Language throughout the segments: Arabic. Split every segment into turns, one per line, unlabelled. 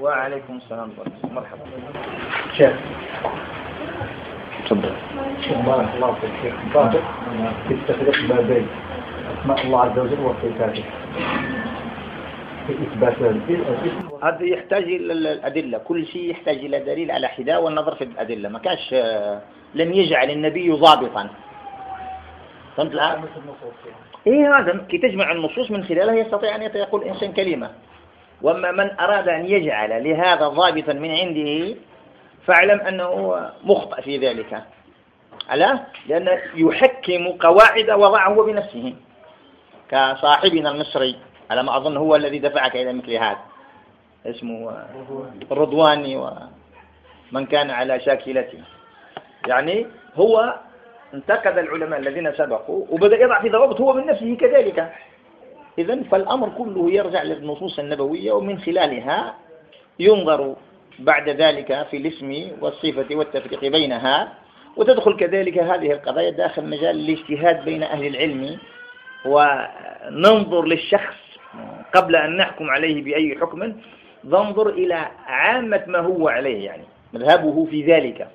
وعليكم السلام مرحبا.
شيخ
تفضل.
شيخ بارك الله فيك. شيخ باطل في تفريق بابين أسماء الله عز وجل وصفاته في إثبات الاسم.
هذا يحتاج إلى الأدلة، كل شيء يحتاج إلى دليل على حداء والنظر في الأدلة. ما كانش لم يجعل النبي ضابطا. فهمت الآن؟ إيه هذا كي تجمع النصوص من خلالها يستطيع أن يقول الإنسان كلمة. وأما من أراد أن يجعل لهذا ضابطا من عنده فاعلم أنه مخطئ في ذلك. ألا؟ لأنه يحكم قواعد وضعه بنفسه كصاحبنا المصري على ما أظن هو الذي دفعك إلى مثل هذا، اسمه الرضواني ومن كان على شاكلته. يعني هو انتقد العلماء الذين سبقوا وبدأ يضع في ضوابط هو من نفسه كذلك. إذن فالأمر كله يرجع للنصوص النبوية ومن خلالها ينظر بعد ذلك في الاسم والصفة والتفريق بينها، وتدخل كذلك هذه القضايا داخل مجال الاجتهاد بين أهل العلم، وننظر للشخص قبل أن نحكم عليه بأي حكم ننظر إلى عامة ما هو عليه، يعني مذهبه في ذلك.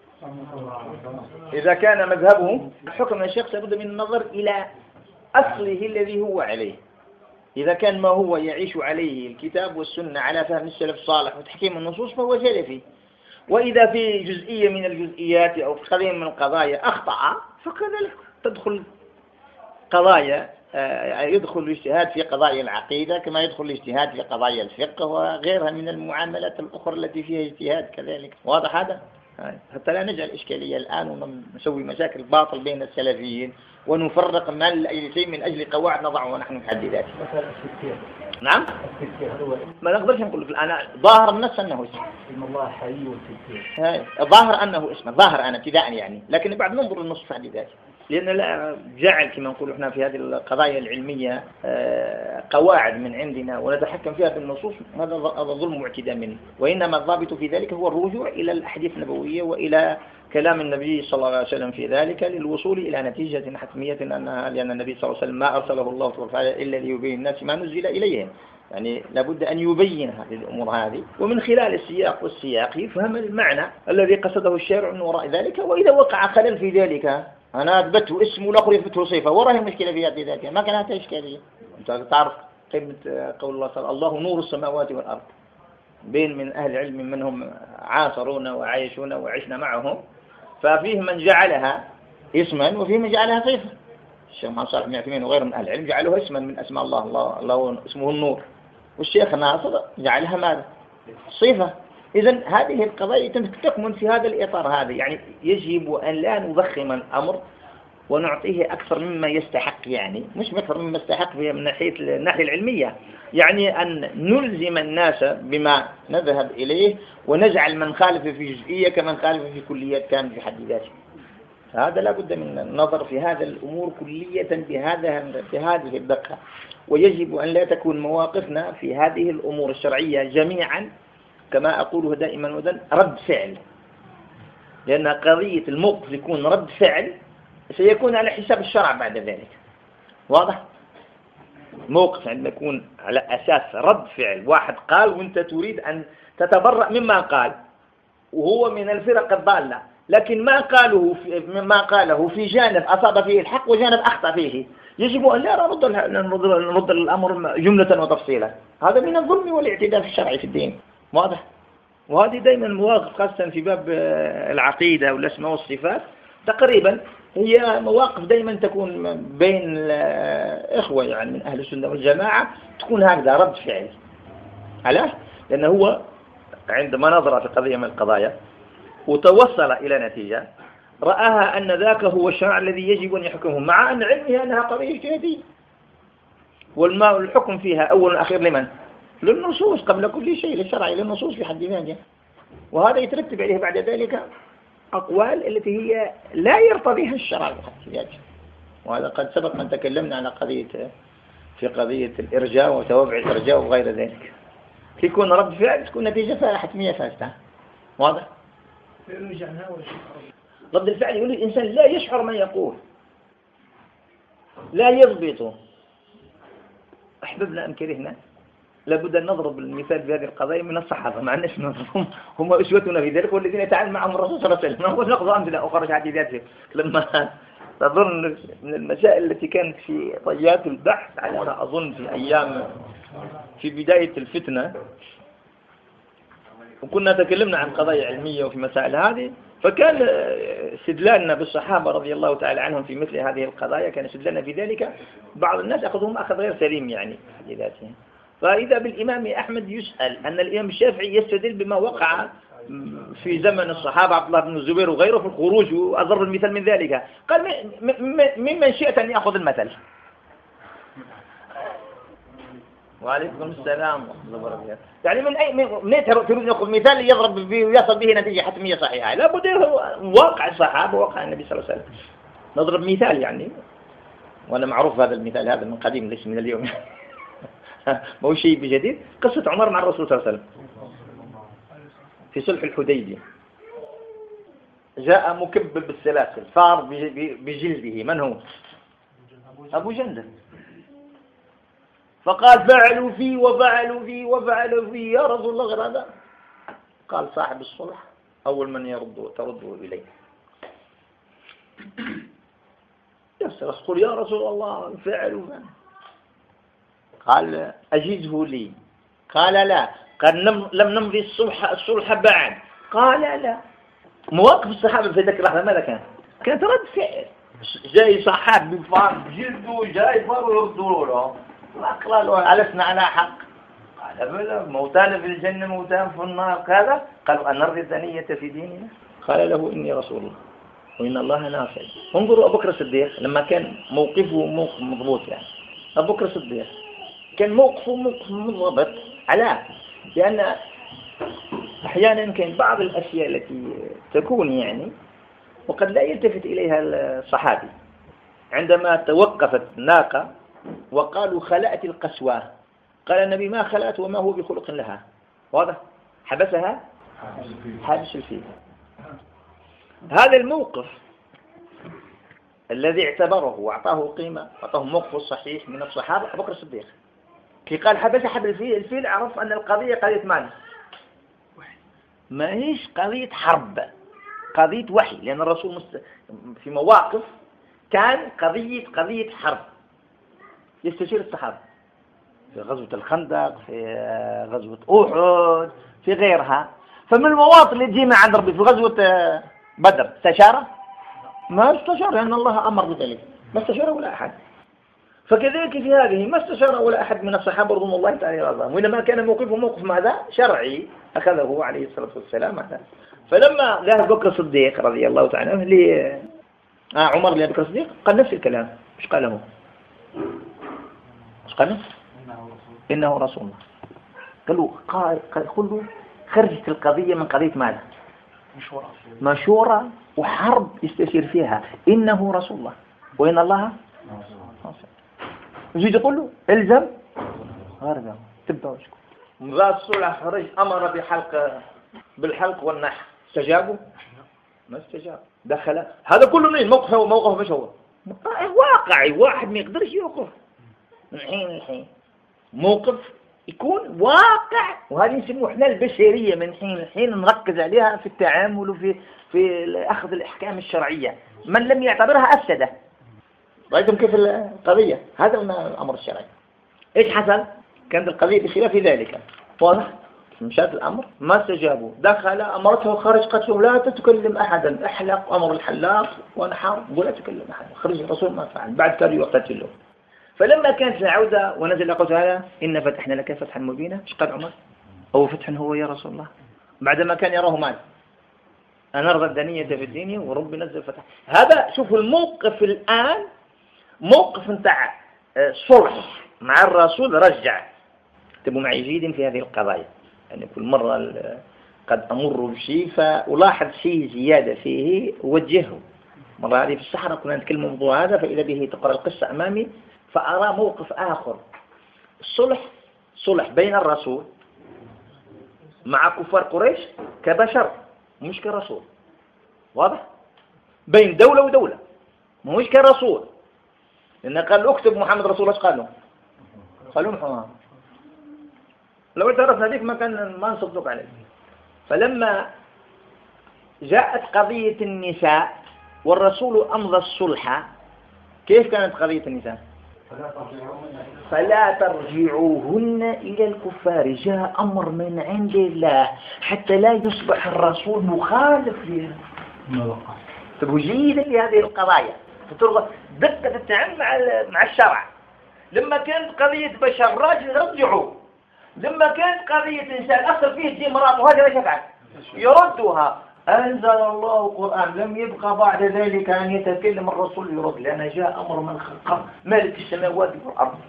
إذا كان مذهبه حكم الشخص لابد من النظر إلى أصله الذي هو عليه. إذا كان ما هو يعيش عليه الكتاب والسنة على فهم السلف الصالح وتحكيم النصوص فهو سلفي. وإذا في جزئية من الجزئيات أو قضية من القضايا أخطأ فكذلك تدخل قضايا، يدخل الاجتهاد في قضايا العقيدة كما يدخل الاجتهاد في قضايا الفقه وغيرها من المعاملات الأخرى التي فيها اجتهاد كذلك. واضح هذا؟ حتى لا نجعل إشكالية الآن ونسوي مشاكل باطل بين السلفيين ونفرق من أي شيء من أجل قواعد نضعها ونحن محددات. نعم؟ ما نقدرش نقول في الآن ظاهر النص أنه اسم.
إن الله حي والتذكير.
ظاهر أنه اسم، ظاهر أنا ابتداء يعني، لكن بعد ننظر النص في حد ذاته. لأن لا جعل كما نقول احنا في هذه القضايا العلمية قواعد من عندنا ونتحكم فيها بالنصوص، هذا ظلم واعتداء منه. وإنما الضابط في ذلك هو الرجوع إلى الأحاديث النبوية وإلى كلام النبي صلى الله عليه وسلم في ذلك للوصول إلى نتيجة حتمية أنها، لأن النبي صلى الله عليه وسلم ما أرسله الله تبارك وتعالى إلا ليبين الناس ما نزل إليهم. يعني لابد أن يبين هذه الأمور هذه، ومن خلال السياق والسياق يفهم المعنى الذي قصده الشارع من وراء ذلك. وإذا وقع خلل في ذلك أنا أثبته اسم والآخر يثبته صفة وراها مشكلة في هذه ذاتها، ما كانت إشكالية. أنت تعرف قيمة قول الله صلى الله نور السماوات والأرض. بين من أهل العلم منهم عاصرون وعايشون وعشنا معهم، ففيه من جعلها اسما وفيه من جعلها صفة. الشيخ محمد صالح بن عثيمين وغيره من أهل العلم جعلوها اسما من أسماء الله اسمه النور، والشيخ ناصر جعلها ماذا؟ صفة. إذن هذه القضايا تكمن في هذا الإطار هذا. يعني يجب أن لا نضخم الأمر ونعطيه أكثر مما يستحق، يعني مش أكثر مما يستحق من ناحية الناحية العلمية، يعني أن نلزم الناس بما نذهب إليه ونجعل من خالف في جزئية كمن خالف في كليات كان في حد ذاته. هذا لا بد من النظر في هذا الأمور كلية بهذه الدقة. ويجب أن لا تكون مواقفنا في هذه الأمور الشرعية جميعا كما أقوله دائما ودن رد فعل، لأن قضية الموقف يكون رد فعل سيكون على حساب الشرع بعد ذلك. واضح؟ موقف عندما يكون على أساس رد فعل، واحد قال وانت تريد أن تتبرأ مما قال وهو من الفرق الضالة، لكن ما قاله في جانب أصاب فيه الحق وجانب أخطأ فيه، يجب أن لا نرد الأمر جملة وتفصيلا. هذا من الظلم والاعتداء في الشرع في الدين. واضح؟ وهذه دائما مواقف خاصة في باب العقيدة والأسماء والصفات تقريبا هي مواقف دائما تكون بين الإخوة يعني من أهل السنة والجماعة، تكون هكذا رد فعل. علاش؟ لأنه هو عندما نظر في قضية من القضايا وتوصل إلى نتيجة رآها أن ذاك هو الشرع الذي يجب أن يحكمه، مع أن علمها أنها قضية اجتهادية، والحكم فيها أول وأخير لمن؟ للنصوص قبل كل شيء، للشرع للنصوص في حد ذاتها. وهذا يترتب عليه بعد ذلك أقوال التي هي لا يرتضيها الشرع في حد ذاته. وهذا قد سبق من تكلمنا على قضية الإرجاء وتوابع الإرجاء وغير ذلك. يكون رد فعل تكون نتيجة فيها حتمية فاسدة. واضح؟ رد الفعل يقول الإنسان لا يشعر ما يقول، لا يضبطه، أحببنا أم كرهنا لابد أن نضرب المثال في هذه القضايا من الصحابة، مع أن هم أسوتنا في ذلك، والذين يتعامل معهم الرسول صلى الله عليه وسلم. نقول نأخذ أمثلة أخرى عن ذاته. لما تظن من المسائل التي كانت في طيات البحث على ما أظن في أيام في بداية الفتنة، وكنا تكلمنا عن قضايا علمية وفي مسائل هذه، فكان استدلالنا بالصحابة رضي الله تعالى عنهم في مثل هذه القضايا كان استدلالنا في ذلك. بعض الناس أخذهم أخذ غير سليم يعني لذاته. فإذا بالإمام أحمد يسأل أن الإمام الشافعي يستدل بما وقع في زمن الصحابة عبد الله بن الزبير وغيره في الخروج، وأضرب المثال من ذلك. قال ممن شئت أن يأخذ المثل. وعليكم السلام ورحمة الله وبركاته. يعني من تريد أن يأخذ مثال يضرب به ويصل به نتيجة حتمية صحيحة؟ لا بد واقع الصحابة وواقع النبي صلى الله عليه وسلم. نضرب مثال يعني، وأنا معروف هذا المثال هذا من قديم ليس من اليوم. ما هو شيء بجديد. قصة عمر مع الرسول صلى الله عليه وسلم في صلح الحديبية. جاء مكبل بالسلاسل صار بجلده. من هو؟ أبو جندل. فقال فعلوا فيه وفعلوا فيه وفعلوا فيه يا رسول الله غير هذا. قال صاحب الصلح أول من تردوا إليه. يقول يا رسول الله فعلوا. قال أجزه لي. قال لا. قال لم نمضي الصلح بعد. قال لا. مواقف الصحابة في ذلك اللحظة ماذا كانت رد فعل. جاي صحاب بفار جلده جاي فار يردوا له. قالوا ألسنا على حق؟ قال بلى موتانا في الجنة موتانا في النار. كذا قالوا أن نرضي الثنية في ديننا. قال له إني رسول الله وإن الله ناصر. انظروا أبو بكر الصديق لما كان موقفه موقف مضبوط يعني. أبو بكر الصديق كان موقفه موقف مضبط. على لأن أحيانا كان بعض الأشياء التي تكون يعني وقد لا يلتفت إليها الصحابي. عندما توقفت ناقة وقالوا خلأت القسوة، قال النبي ما خلأت وما هو بخلق لها. واضح؟ حبسها حابس الفيل. هذا الموقف الذي اعتبره وأعطاه قيمة، أعطاه موقف صحيح من الصحابة أبو بكر الصديق. كي قال حبس الفيل عرف أن القضية قضية مال، ما هيش قضية حرب، قضية وحي. لأن الرسول في مواقف كان قضية حرب يستشير الصحابة في غزوة الخندق، في غزوة أحد، في غيرها. فمن المواطن اللي تجينا عند ربي في غزوة بدر استشارة؟ ما استشار لأن الله أمر بذلك، ما استشار ولا أحد. فكذلك في هذه ما استشار ولا أحد من الصحابة رضوان الله تعالى عنهم، وإنما كان موقفه موقف ماذا؟ شرعي أخذه عليه الصلاة والسلام هذا. فلما ذهب أبو بكر الصديق رضي الله تعالى عنه عمر لأبو بكر الصديق قال نفس الكلام. إيش قال له؟ إيش قال؟ إنه رسول الله. قال له خرجت القضية من قضية ماذا؟ مشورة وحرب يستشير فيها. إنه رسول الله وإن الله يجي يقول له الزم هرجع تبدأ وشكو مذا الصلح خرج أمر بالحلق والنحر. استجابوا؟ ما استجاب. دخل هذا كله من موقف مش هو واقعي. واحد ما يقدرش يوقف من حين لحين. موقف يكون واقع، وهذه نسموه احنا البشرية من حين لحين نركز عليها في التعامل وفي أخذ الأحكام الشرعية. من لم يعتبرها أفسده. رأيتم كيف القضية؟ هذا من الأمر الشرعي. إيش حصل؟ كانت القضية بخلاف ذلك. واضح؟ مشات الأمر ما استجابوا. دخل أمرته خرج قالت له لا تتكلم أحدا. أحلق أمر الحلاق ونحر ولا تكلم أحدا. خرج الرسول ما فعل. بعد كان يقتله. فلما كانت العودة ونزل قول تعالى إن فتحنا لك فتحا مبينا. إيش قال عمر؟ أو فتح هو يا رسول الله؟ بعدما كان يراه مال أنا أرضى الدنية في الدين ورب نزل فتح. هذا شوفوا الموقف الآن موقف نتاع صلح مع الرسول. رجع تبوا معي جيدا في هذه القضايا. يعني كل مرة قد أمر بشيء فألاحظ شيء زيادة فيه ووجهه. مرة هذه في الصحراء كنا نتكلم الموضوع هذا فإذا به تقرأ القصة أمامي فأرى موقف آخر. صلح بين الرسول مع كفار قريش كبشر مش كرسول. واضح؟ بين دولة ودولة مش كرسول. لأن قال اكتب محمد رسول الله. قالوا محمد لو اعترفنا بك ما نصدق عليك. فلما جاءت قضية النساء والرسول أمضى الصلح، كيف كانت قضية النساء؟ فلا ترجعوهن إلى الكفار. جاء أمر من عند الله حتى لا يصبح الرسول مخالف لها. توجيدا لهذه القضايا، دقة التعامل مع الشرع. لما كانت قضية بشر راجل رجعوا، لما كانت قضية إنسان أصل فيه دي مرأة وهذا يفعل يردها. أنزل الله قرآن، لم يبقى بعد ذلك أن يتكلم الرسول يرد، لأن جاء أمر من خلق مالك السماوات والأرض.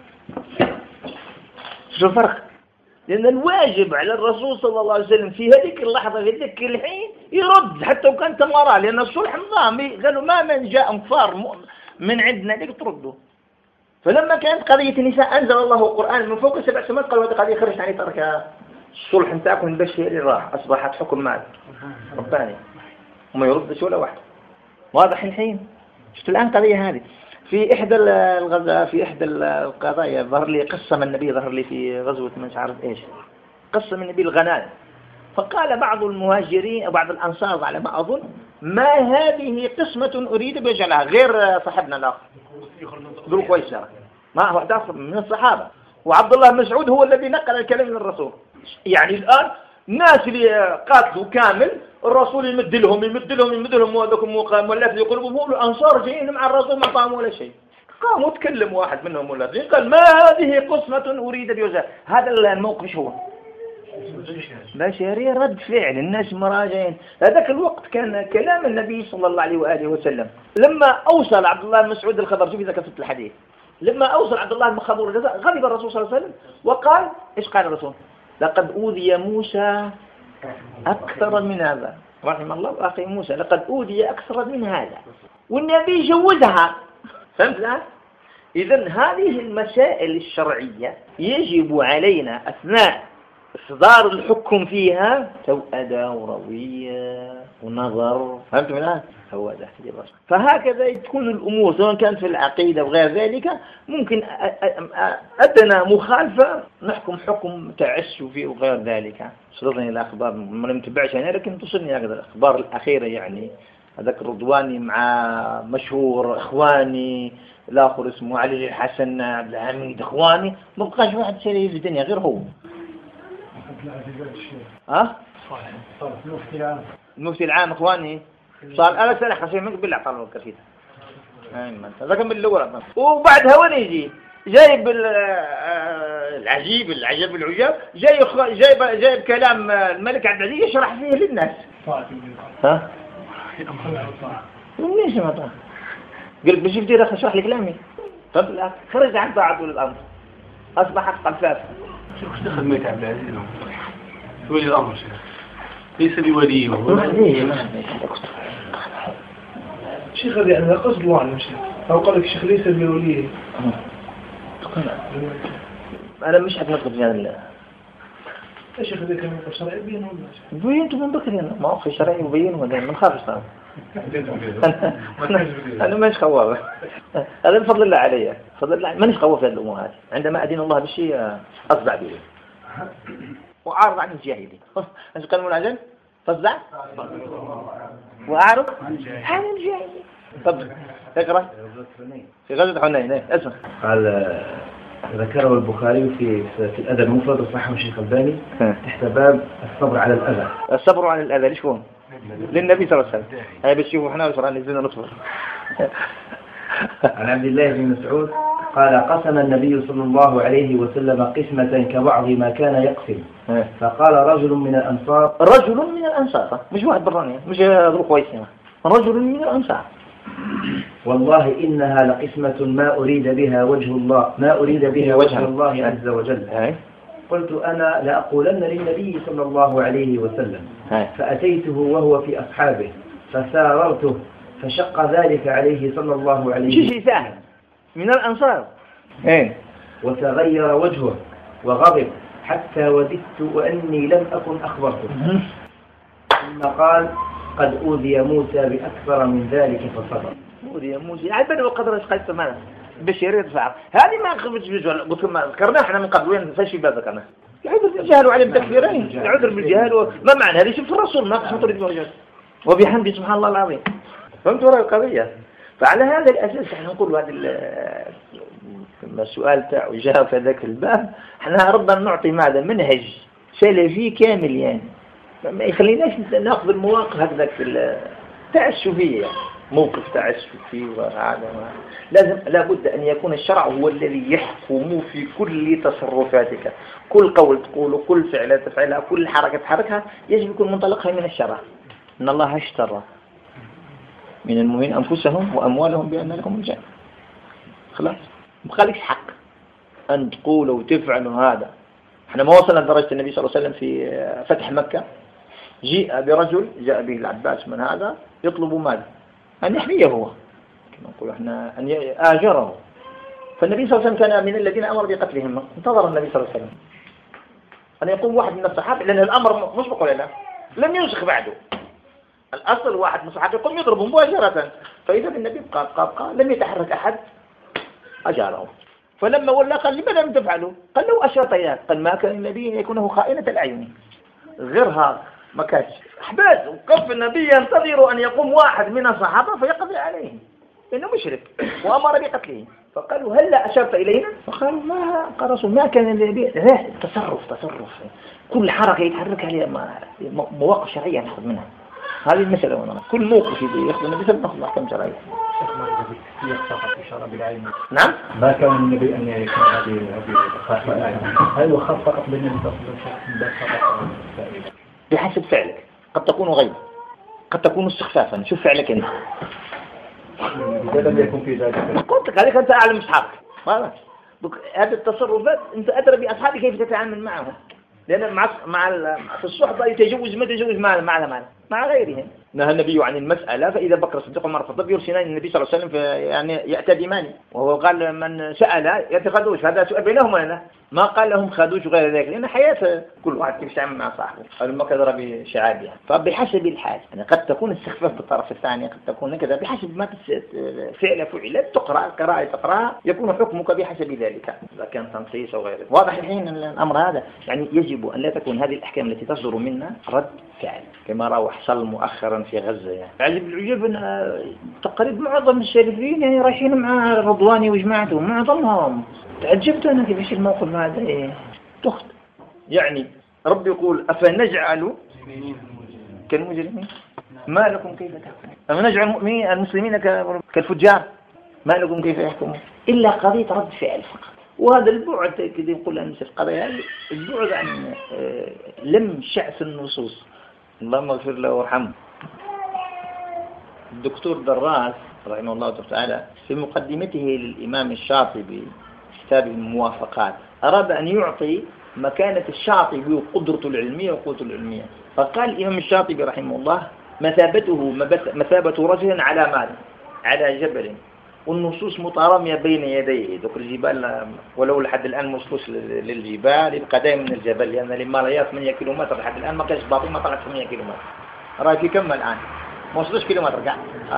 شو الفرق؟ لأن الواجب على الرسول صلى الله عليه وسلم في هذيك اللحظة في ذلك الحين يرد حتى لو كانت مرأة، لأن الصلح نظامي. قالوا ما من جاء مفار من عندنا لك ترده. فلما كانت قضية النساء أنزل الله قرآن من فوق 7 سماوات، قالوا هذه قضية خرجت عن تركها. الصلح نتاعكم بشيء اللي راح أصبحت حكم مالك رباني وما يردش ولا واحد. واضح الحين؟ شفت الآن قضية هذه في إحدى القضايا ظهر لي قسم النبي، ظهر لي في غزوة مش عارف إيش، قسم النبي الغنائم. فقال بعض المهاجرين أو بعض الأنصار على ما أظن ما هذه قسمة أريد بجلها، غير صاحبنا الآخر ذو الخويسرة ما هو داخل من الصحابة، وعبد الله مسعود هو الذي نقل الكلام من الرسول. يعني الآن الناس اللي قاتلوا كامل الرسول يمد لهم وذكم مولات يقولوا هم الأنصار جايين مع الرسول ما طعموا ولا شيء. قاموا تكلم واحد منهم ولا قال ما هذه قسمة أريد بجلها. هذا الموقف هو بشري رد فعل الناس مراجعين. هذاك الوقت كان كلام النبي صلى الله عليه وآله وسلم لما أوصل عبد الله بن مسعود الخبر. شوف إذا كتبت الحديث، لما أوصل عبد الله بن خبر غضب الرسول صلى الله عليه وسلم وقال إيش قال الرسول؟ لقد أوذي موسى أكثر من هذا. رحم الله أخي موسى، لقد أوذي أكثر من هذا، والنبي جوزها. فهمت الآن؟ إذن هذه المسائل الشرعية يجب علينا أثناء إصدار الحكم فيها توأدة وروية ونظر. فهمتم الآن؟ هو ده. فهكذا تكون الأمور سواء كانت في العقيدة وغير ذلك. ممكن أدنى مخالفة نحكم حكم تعسفي وغير ذلك. صدرني الأخبار ما نتبعش أنا، لكن تصلني هكذا الأخبار الأخيرة. يعني هذاك الرضواني مع مشهور إخواني، الآخر اسمه علي الحسن عبد الحميد إخواني، ما بقاش واحد شيء في الدنيا غير هو. المفتي العام إخواني صار أنا سنة خشية من قبل عطاله الكرفيت. هذا كان بالأول. وبعدها وين يجي جايب العجيب العجاب جايب كلام الملك عبد العزيز يشرح فيه للناس. ها؟ منين سمعتها؟ قلت بشوف دير أشرح لي كلامي. طب لا خرج عن طاعته للأمر أصبحت قلفاف.
شوف دخل ملك عبد العزيز ولي الأمر ليس بولي
شيخ هذا يعني قصد واحد شيخ أو قال لك شيخ ليس بوليه.
أنا مش أتنقل في هذا.
يا شيخ هذا كان شرعي بينه ولا
بينته من بكري أنا ما في شرعي وبينه ولا من خافش طبعا. أنا مش خواب. هذا بفضل الله علي، فضل الله مانيش خواب في هذه الأمور هذه. عندما أدين الله بالشيء أصدع به وأعرض عن الجاهلين. أنت كلمة العجل فصدع وأعرض عن الجاهلين. طب اقرأ في غزوة حنين. اسمع.
قال ذكره البخاري في الأدب المفرد وصححه الشيخ الألباني تحت باب الصبر على الأذى.
الصبر على الأذى ليش هو؟ للنبي صلى الله عليه وسلم. هاي بتشوفوا احنا وصار نزلنا نصبر.
عن عبد الله بن مسعود قال قسم النبي صلى الله عليه وسلم قسمة كبعض ما كان يقسم. فقال رجل من الأنصار مش واحد براني مش ذو كويسين، رجل من الأنصار والله إنها لقسمة ما أريد بها وجه الله عز وجل. قلت أنا لأقولن للنبي صلى الله عليه وسلم. فأتيته وهو في أصحابه فساررته فشق ذلك عليه صلى الله عليه وسلم.
شيء سهل من الأنصار.
وتغير وجهه وغضب حتى وددت وأني لم أكن أخبرته. ثم قال قد أوذي موسى بأكثر من ذلك فصبر.
أوذي موسى عبده وقدر قلت ماذا بشير يدفع. هذه ما خفتش بجوال قلت لكم ذكرناه احنا من قبل. وين فاش باب ذكرناه العذر بالجهل وعلم تكفيرين، العذر بالجهل ما معنى هذا؟ شوف الرسول ما قسم طريق الوجه وبحمده سبحان الله العظيم. فهمتوا رأي القضية؟ فعلى هذا الأساس احنا نقول هذا السؤال تاع وجاء في ذاك الباب، احنا ربنا نعطي ماذا منهج سلفي كامل يعني ما يخليناش ناخذ المواقف هكذاك في التعسفية يعني. موقف تعسفي وهذا لازم لابد أن يكون الشرع هو الذي يحكم في كل تصرفاتك، كل قول تقوله، كل فعل تفعلها، كل حركة تحركها يجب يكون منطلقها من الشرع. إن الله اشترى من المؤمنين أنفسهم وأموالهم بأن لهم الجنة. خلاص ما خليكش حق أن تقولوا وتفعلوا هذا. احنا ما وصلنا لدرجة النبي صلى الله عليه وسلم في فتح مكة جاء برجل جاء به العباس من هذا يطلب ماذا؟ أن يحميه هو كما نقول احنا أن آجره. فالنبي صلى الله عليه وسلم كان من الذين أمر بقتلهم. انتظر النبي صلى الله عليه وسلم أن يقوم واحد من الصحابة لأن الأمر مسبق ولا لا؟ لم ينسخ بعده. الأصل واحد من الصحابة يقوم يضربه مباشرة، فإذا النبي قال لم يتحرك أحد أجاره. فلما ولى قال لماذا لم تفعلوا؟ قال له أشرت إياه. قال ما كان النبي يكونه خائنة الأعين غيرها ما كانش أحباس. وقف النبي ينتظر أن يقوم واحد من الصحابة فيقضي عليه إنه مشرك وأمر بقتله. فقالوا هل لا أشرت إلينا؟ فقالوا ما قال رسول ما كان النبي تصرف كل حركة يتحرك عليها مواقف شرعية نأخذ منها. هذه المسألة وانا كل موقف يأخذ النبي صلى الله عليه وسلم أحكام شرعية. نعم
ما كان النبي أن يكون هذه الخاصة. هل هو خاص فقط بالنبي صلى الله عليه وسلم؟
بحسب فعلك قد تكون غيب قد تكون استخفافا. شوف فعلك انت
لم يكن في ذلك.
قلت لك عليك انت اعلم اصحابك. هذه التصرفات انت ادرى باصحابك كيف تتعامل معهم، لان مع في الصحبه يتجوز ما تجوز مع غيرهم. نهى النبي عن المسألة، فإذا بكر الصديق وعمر الخطاب يرسلان النبي صلى الله عليه وسلم يعني يعتدمان، وهو قال من سأل يتخذوش، هذا سؤال بينهم أنا ما قال لهم خذوش غير ذلك، لأن حياة كل واحد كيف يتعامل مع صاحبه. قالوا ما كذا بشعابها. فبحسب الحال يعني قد تكون استخفاف بالطرف الثاني، قد تكون كذا بحسب ما فعلت تقرأ قراءة تقرأها يكون حكمك بحسب ذلك إذا كان تنصيص أو غيره. واضح الحين الأمر هذا يعني يجب أن لا تكون هذه الأحكام التي تصدر منا رد فعل كما رأى حصل مؤخرا في غزة. يعني عجب العجب أن تقريبا معظم الشريفين يعني رايحين مع رضواني وجماعته معظمهم. تعجبت أنا كيفاش الموقف هذا تخت يعني ربي يقول أفنجعل كالمجرمين ما لكم كيف تحكمون، أفنجعل المسلمين كالفجار ما لكم كيف يحكمون، إلا قضية رد فعل فقط. وهذا البعد كذا يقول أن القضية البعد عن لم شعث النصوص. اللهم اغفر له وارحمه. الدكتور دراس رحمه الله تعالى في مقدمته للإمام الشاطبي كتاب الموافقات أراد أن يعطي مكانة الشاطبي وقدرته العلمية وقوته العلمية، فقال الإمام الشاطبي رحمه الله مثابته مثابة رجل على ماذا؟ على جبل والنصوص مترامية بين يديه. ذكر الجبال ولو لحد الآن مصلوش للجبال يبقى دائما من الجبل، لأن الهيمالايا 8 كيلومتر لحد الآن ما كانش باطل ما طلعت 8 كيلومتر. رأي في كم الآن؟ ما وصلوش كيلومتر قاعد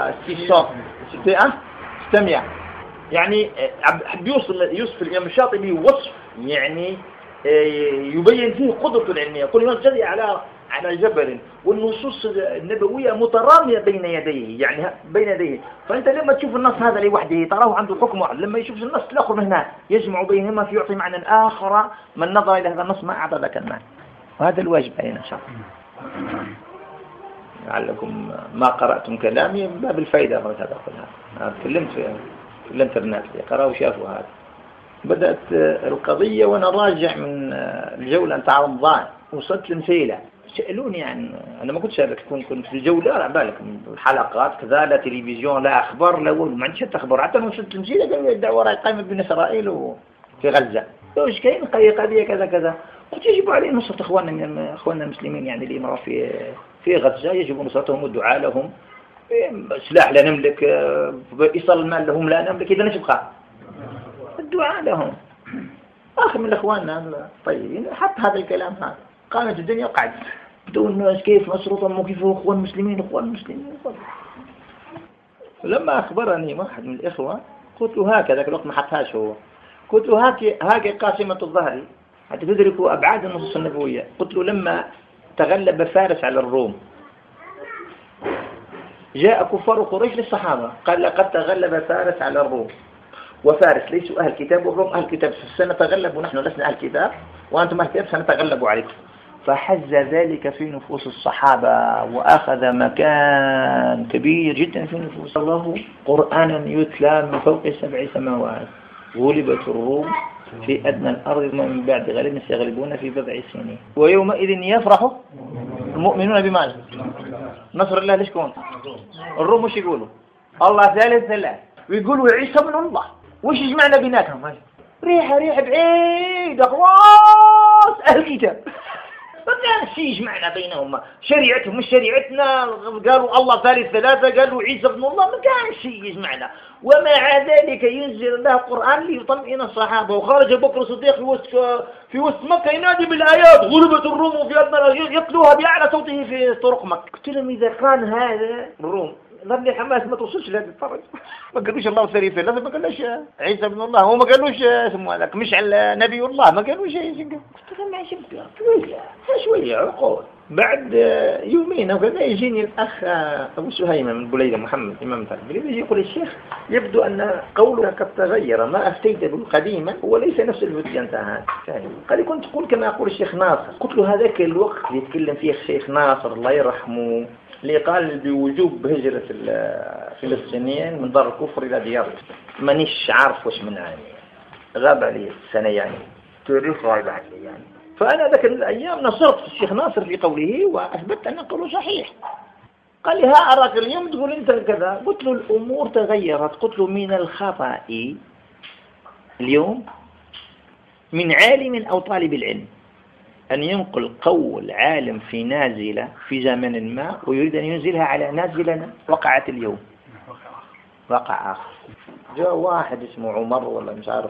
600 يعني حب يوصف الإمام الشاطبي وصف يعني يبين فيه قدرته العلمية. كل يوم جري على جبل والنصوص النبوية مترامية بين يديه يعني بين يديه. فأنت لما تشوف النص هذا لوحده تراه عنده حكم واحد، لما يشوف النص الآخر من هنا يجمع بينهما فيعطي معنى آخر من نظر إلى هذا النص ما أعطى ذاك المعنى. وهذا الواجب علينا إن شاء الله. لعلكم ما قرأتم كلامي من باب الفائدة هذا كلها. تكلمت في الانترنت قرأوا وشافوا هذا. بدأت القضية وأنا راجع من الجولة نتاع رمضان وصلت لمسيلة سألوني عن أنا ما كنتش هذا كنت في الجولة على بالك الحلقات كذا لا تلفزيون لا أخبار لا ما عنديش أخبار. حتى لما وصلت لمسيلة قالوا الدعوة راهي قائمة بين إسرائيل وفي غزة. وش كاين قضية كذا كذا. قلت يجب علينا نصرة إخواننا المسلمين يعني اللي مروا في غزة يجب نصرتهم والدعاء لهم. سلاح لا نملك، إيصال المال لهم لا نملك، إذا نش بقى الدعاء لهم. آخر من إخواننا الطيبين حتى هذا الكلام هذا قامت الدنيا وقعدت بدون الناس كيف نصرتهم وكيف إخوان المسلمين. لما أخبرني واحد من الإخوة قلت له هكذا الوقت ما حطهاش هو، قلت له هاكي قاسمة الظهر حتى تدركوا أبعاد النصوص النبوية. قلت له لما تغلب فارس على الروم جاء كفار قريش للصحابة قال لقد تغلب فارس على الروم، وفارس ليسوا أهل كتاب والروم أهل كتاب، سنتغلب ونحن لسنا أهل كتاب وأنتم أهل كتاب سنتغلب عليكم. فحز ذلك في نفوس الصحابة وأخذ مكان كبير جدا في نفوس الله. قرآنا يتلى من فوق 7 سماوات. غلبت الروم في أدنى الأرض من بعد غلب سيغلبون في بضع سنين ويومئذ يفرح المؤمنون بماذا؟ نصر الله. ليش كون الروم وش يقولوا؟ الله ثالث ثلاث، ويقولوا عيسى ابن الله. وش يجمعنا بيناتهم؟ ريحة بعيد خلاص أهل كتاب، ما كان شيء يجمعنا بينهم. شريعتهم مش شريعتنا، قالوا الله ثالث ثلاثة، قالوا عيسى ابن الله، ما كان شيء يجمعنا. ومع ذلك ينزل الله القرآن ليطمئن الصحابة. وخرج بكر الصديق في وسط مكة ينادي بالآيات غلبت الروم في أدنى، يتلوها بأعلى صوته في طرق مكة. قلت لهم إذا كان هذا الروم ظل حماس ما توصلش لهذه الطريق، ما قالوش الله ثالث ثلاثة، ما قالوش عيسى ابن الله، هو ما قالوش اسمه هذاك مش على نبي الله، ما قالوش شيء. قلت لهم معي شوية عقول. بعد يومين أو كذا يجيني الأخ أبو سهيمة من بليدة محمد إمام بليدة يقول الشيخ يبدو أن قولك قد تغير، ما أفتيت بالقديمة هو ليس نفس الفتية انتهى. قال كنت تقول كما يقول الشيخ ناصر. قلت له هذاك الوقت اللي يتكلم فيه الشيخ ناصر الله يرحمه اللي قال بوجوب هجرة الفلسطينيين من دار الكفر إلى ديار، مانيش عارف وش من عام، غاب علي السنة يعني، تاريخ غايب عني يعني. فأنا ذاك الأيام نصرت الشيخ ناصر في قوله وأثبت أن قوله صحيح. قال لي ها أراك اليوم تقول أنت كذا. قلت له الأمور تغيرت. قلت له من الخطأ اليوم من عالم أو طالب العلم أن ينقل قول عالم في نازلة في زمن ما ويريد أن ينزلها على نازلنا وقعت اليوم. وقع آخر جاء واحد اسمه عمر ولا مش عارف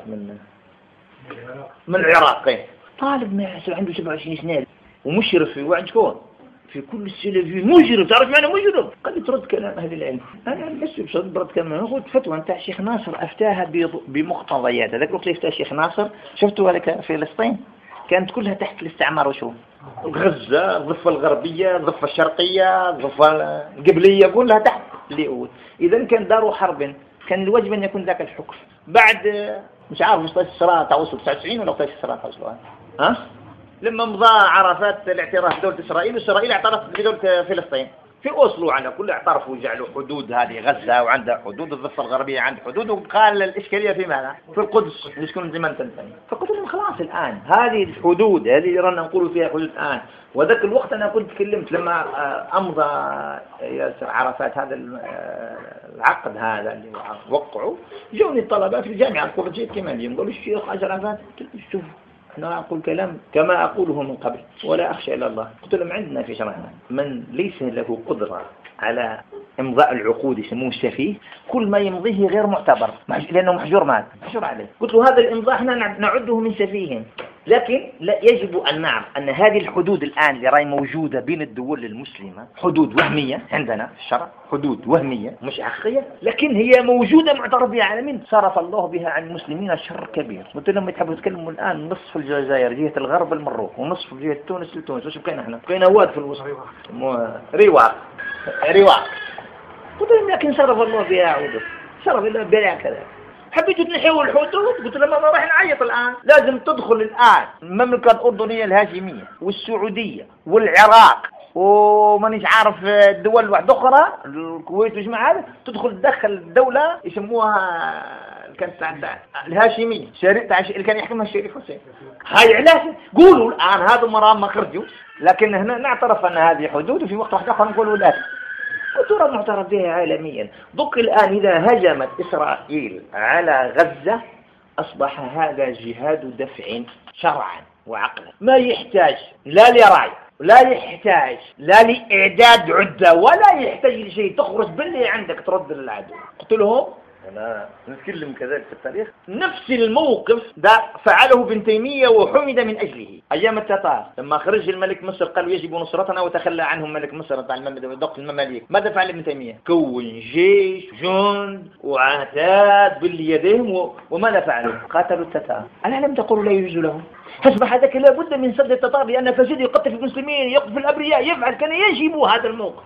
من العراق، طالب ما عنده 27 سنة ومشرف في وعد كون في كل السلفيين، مجرم. تعرف معنى مجرم؟ قال لي ترد كلام أهل العلم. أنا بس بصدق برد كلام. قلت فتوى نتاع الشيخ ناصر أفتاها بمقتضيات. هذاك الوقت اللي افتاه الشيح ناصر شفتوا هذاك في فلسطين كانت كلها تحت الاستعمار. وشو غزة، الضفة الغربية، الضفة الشرقية، الضفة القبلية كلها تحت اليهود. إذا كان دار حرب، كان الواجب أن يكون ذاك الحكم. بعد مش عارف وصلت الصراع توصل 99 ولا وصلت الصراع توصلها لما مضى عرفات الاعتراف بدولة إسرائيل، وإسرائيل اعترفت بدولة فلسطين في أوسلو، على كل اعترفوا وجعلوا حدود هذه غزة وعندها حدود، الضفة الغربية عندها حدود، وقال الإشكالية في ماذا؟ في القدس اللي تكون زمان تنتهي. فقلت لهم خلاص الآن هذه الحدود هذه اللي رانا نقول فيها حدود الآن. وذاك الوقت أنا كنت تكلمت لما أمضى ياسر عرفات هذا العقد هذا اللي وقعوا، جوني الطلبة في الجامعة الخريجية الكمالية قالوا الشيخ عرفات شوف أنا أقول كلام كما أقوله من قبل ولا أخشى إلا الله. قلت لهم عندنا في شرعنا من ليس له قدرة على إمضاء العقود يسموه السفيه، كل ما يمضيه غير معتبر لأنه محجور عليه. قلت له هذا الإمضاء احنا نعده من سفيه، لكن لا يجب أن نعرف أن هذه الحدود الآن اللي راهي موجودة بين الدول المسلمة حدود وهمية عندنا في الشرع، حدود وهمية مش حقيقية، لكن هي موجودة معترف بها عالميا، صرف الله بها عن المسلمين شر كبير. قلت لهم يتحبوا يتكلموا الآن نصف الجزائر جهة الغرب المروك ونصف جهة تونس لتونس، وش بقينا احنا؟ بقينا واد في الوسط رواق. قلت لهم لكن صرف الله بها عوده، صرف الله بها كذا. حبيتوا تنحيوا الحدود، قلت لهم ما راح نعيط الآن، لازم تدخل الآن المملكة الأردنية الهاشمية والسعودية والعراق ومانيش عارف الدول واحدة أخرى الكويت وجمع هذا، تدخل تدخل الدولة يسموها كانت الهاشمية اللي كان يحكمها الشريف حسين. هاي علاش قولوا الآن هذا مرام ما خرجوا، لكن هنا نعترف أن هذه حدود وفي وقت واحد آخر نقولوا لا. وترى معترف بها عالميا. ضك الآن إذا هجمت إسرائيل على غزة أصبح هذا جهاد دفع شرعا وعقلا، ما يحتاج لا لرأي لا يحتاج لا لإعداد عدة ولا يحتاج لشيء، تخرج باللي عندك ترد للعدو. قلت لهم أنا نتكلم كذلك في التاريخ. نفس الموقف ده فعله ابن تيمية وحمد من أجله أيام التتار لما خرج الملك مصر قالوا يجب نصرتنا وتخلى عنهم ملك مصر تاع ضغط المماليك. ماذا فعل ابن تيمية؟ كون جيش جند وعتاد باليدهم وماذا فعلوا؟ قاتلوا التتار. ألا لم تقولوا لا يجوز لهم؟ فاصبح هذاك لابد من صد التتار لأن فساد يقتل في المسلمين يقتل الأبرياء يفعل كان يجب هذا الموقف.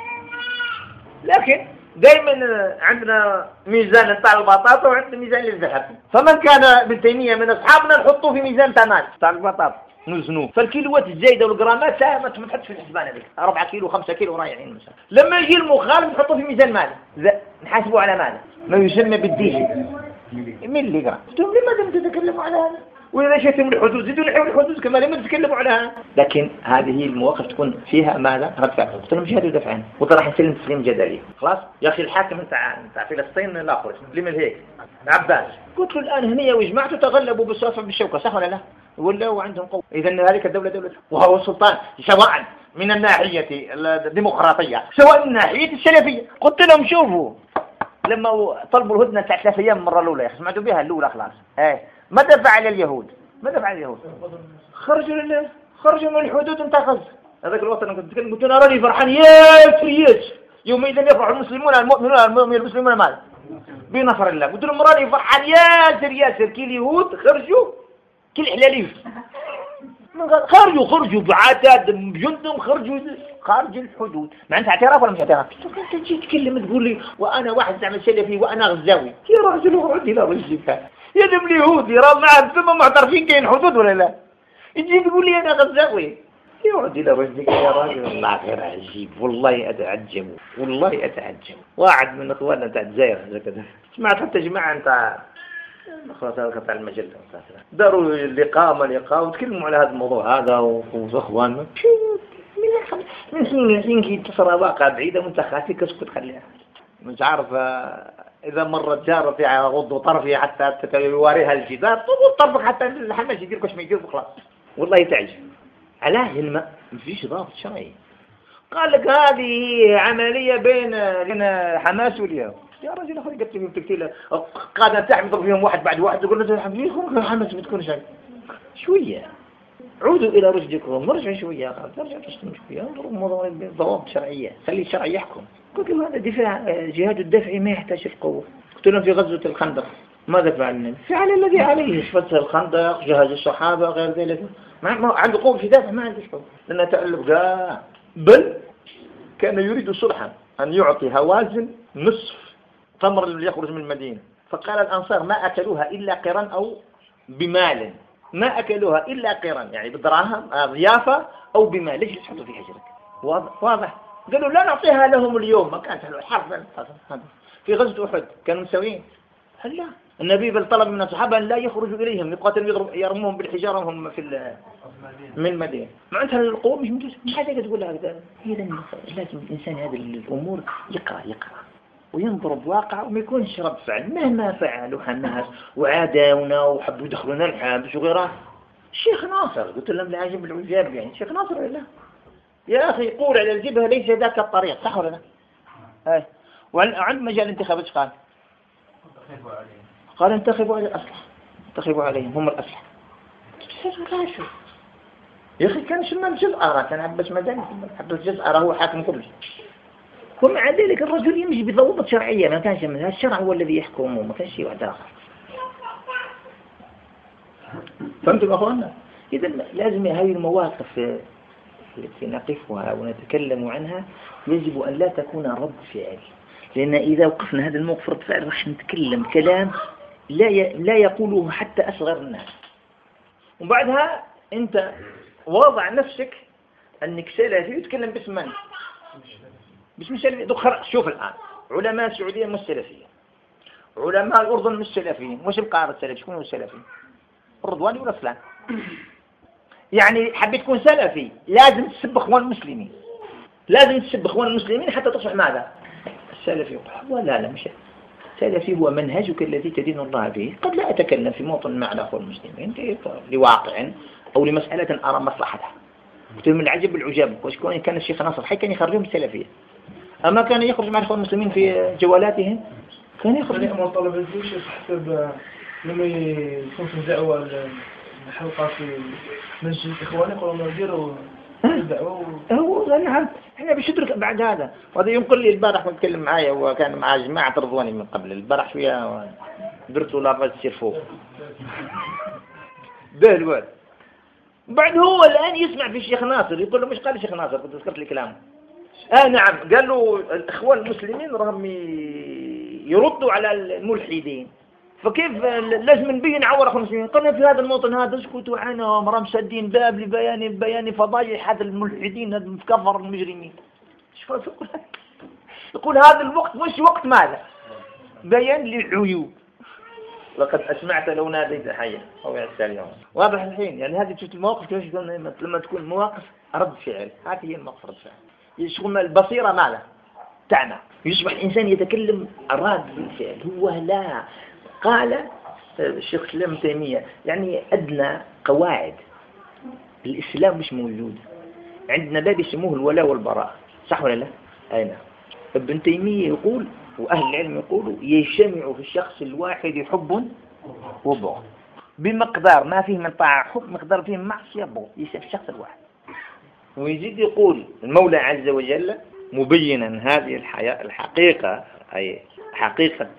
لكن دائما عندنا ميزان تاع البطاطا وعندنا ميزان للذهب. فمن كان ابن تيمية من أصحابنا نحطوه في ميزان تاع البطاطا نوزنوه. فالكيلوات الزايدة والجرامات ما تحطش في الحسبان هذيك 4 كيلو 5 كيلو رايحين مثلا. لما يجي المخالف نحطه في ميزان مالي نحاسبه على ماله ما يسمى بالديجي ملي جرام. قلت لهم لماذا تتكلموا على هذا؟ وإذا شتموا الحدود زيدوا نحيوا الحدود كما لم تتكلموا عليها. لكن هذه المواقف تكون فيها ماذا؟ رد فعل. قلت لهم جهاد ودفع عنه قلت راح نسلم تسليم جدلي. خلاص يا أخي الحاكم نتاع فلسطين لا خرج لمن هيك عباس. قلت له الآن هنية وجماعته تغلبوا بالصافة بالشوكة صح ولا لا؟ ولا وعندهم قوة. إذا هذه الدولة دولة وهو السلطان سواء من الناحية الديمقراطية سواء من الناحية السلفية. قلت لهم شوفوا لما طلبوا الهدنة تاع 3 أيام المرة الأولى يا أخي سمعتوا بها الأولى خلاص. ماذا فعل اليهود؟ ماذا فعل اليهود؟ خرجوا من الحدود انت غزة. هذاك الوقت انا كنت اتكلم قلت انا راني فرحان ياس يومئذ يفرح المسلمون المسلمون ماذا؟ بنصر الله. قلت لهم راني فرحان ياسر كي اليهود خرجوا كي الحلاليف خرجوا بعتاد بجندهم خرجوا خارج الحدود. ما انت اعتراف ولا مش اعتراف؟ انت تجي تتكلم تقول لي وانا واحد زعما سلفي وانا غزاوي يا راجل اقعد الى رجلك يا دم اليهود يرى معهم ثم معترفين كاين حدود ولا لا؟ يجي تقول لي انا غزاوي يقعد الى رجلك يا راجل. والله غير عجيب والله اتعجب واحد من اخواننا تاع الجزائر هكذا سمعت حتى جماعه نتاع اخواتنا تاع المجله داروا لقاء وتكلموا على هذا الموضوع هذا واخواننا من سنين كي تصرى واقع بعيده وانت خاطيك اسكت خليها مش عارف. إذا مرت جارة في غض طرفها حتى يواريها الجدار طول طرفك حتى الحماش يدير كاش ما يدير خلاص. والله تعجب علاه الماء ما فيش ضابط شرعي. قال لك هذه عملية بين حماس واليهود. يا رجل أخوي قلت لهم تكتيل قادة تحمض فيهم واحد بعد واحد تقول له حماس بتكون شيء شوية. عودوا إلى رشدكم ارجعوا شوية ارجعوا تسلموا شوية انظروا موضوع ضوابط شرعية خلي الشرع يحكم. قلت له هذا دفاع جهاد الدفع ما يحتاج القوة. قلت لهم في غزوة الخندق ماذا فعلنا؟ فعل الذي عليه فتح الخندق جهاز الصحابة غير ذلك ما عنده قوة في دافع ما عندوش قوة لأنه تألف بل كان يريد صلحا أن يعطي هوازن نصف تمر اللي يخرج من المدينة. فقال الأنصار ما أكلوها إلا قرا أو بمال ما أكلوها إلا قرا يعني بدراهم ضيافة أو بمال. ليش تحطوا في حجرك؟ واضح. قالوا لا نعطيها لهم اليوم ما كانت حرفا في غزوة أحد كانوا مسويين. هلا النبي بل طلب من الصحابة أن لا يخرجوا إليهم يقاتلوا يرموهم بالحجارة وهم من المدينة. معناتها القوة مش حاجة تقول هذا. لازم الإنسان هذه الأمور يقرأ وينظر بواقع وما يكونش رد فعل مهما فعلوا حماس وعادونا وحبوا يدخلونا الحبس وغيره. الشيخ ناصر قلت لهم لا عجب العجاب يعني الشيخ ناصر ولا يا أخي يقول على الجبهة ليس ذاك الطريق صح ولا لا؟ وعند مجال انتخابات قال انتخبوا على الأصلح انتخبوا عليهم هم الأصلح. يا أخي كان شلنا الجزء كان عباس مدني عباس الجزء هو حاكم كل شيء ومع ذلك الرجل يمشي بضوابط شرعية ما كانش من الشرع هو الذي يحكم وما كانش شيء واحد آخر. فهمتوا أخوانا؟ إذا لازم هذه المواقف التي نقفها ونتكلم عنها يجب أن لا تكون رد فعل لأن إذا وقفنا هذا الموقف رد فعل راح نتكلم كلام لا يقوله حتى أصغر الناس. وبعدها أنت واضع نفسك أنك سلفي وتتكلم باسم من؟ باسم سلفي. شوف الآن علماء السعودية مش سلفيين علماء الأردن مش سلفيين مش القاهرة السلفي شكون هو السلفي؟ الرضواني ولا فلان؟ يعني حبيت تكون سلفي لازم تسب اخوان المسلمين لازم تسب اخوان المسلمين حتى تصبح ماذا؟ السلفي. لا مش السلفي هو منهجك الذي تدين الله به. قد لا أتكلم في موطن مع الأخوان المسلمين لواقع أو لمسألة أرى مصلحتها. قلت من العجب العجاب وشكون كان الشيخ ناصر حي كان يخرجهم السلفية أما كان يخرج مع الأخوان المسلمين في جوالاتهم كان ياخذ
يأمر طلب الجيش حسب لما يكون في دعوة الحلقة في مسجد إخواني يقولون نديروا الدعوة
هو نعم. احنا بشدرك بعد هذا، وهذا ينقل لي البارح ويتكلم معايا، وكان مع جماعة رضواني من قبل البارح شوية درتوا لافاز تصير فوق به الواد. بعد هو الآن يسمع في الشيخ ناصر يقول له مش قال الشيخ ناصر كنت ذكرت لي كلامه. نعم قال له الإخوان المسلمين راهم يردوا على الملحدين، فكيف لازم نبين عورة المسلمين؟ قلنا في هذا الموطن هذا اسكتوا عنهم، راهم مسدين باب لبيان فضايح هذا الملحدين هذا الكفر المجرمين. يقول هذا الوقت مش وقت ماذا؟ بيان للعيوب. لقد أسمعت لو ناديت حيا أو يعسى اليوم. واضح الحين يعني هذه شفت المواقف كيف لما تكون مواقف رد فعل، هذه هي المواقف رد فعل. يشغل البصيرة ماذا؟ تعمى. يصبح الإنسان يتكلم راد بالفعل. هو لا قال الشيخ الإسلام ابن تيمية يعني أدنى قواعد الإسلام مش موجود عندنا، باب يسموه الولاء والبراء، صح ولا لا؟ أي نعم. ابن تيمية يقول وأهل العلم يقولوا يجتمع في الشخص الواحد حب وبغض بمقدار ما فيه من طاعة حب، مقدار فيه معصية بغض، يصير في الشخص الواحد. ويزيد يقول المولى عز وجل مبينا هذه الحقيقة، أي حقيقة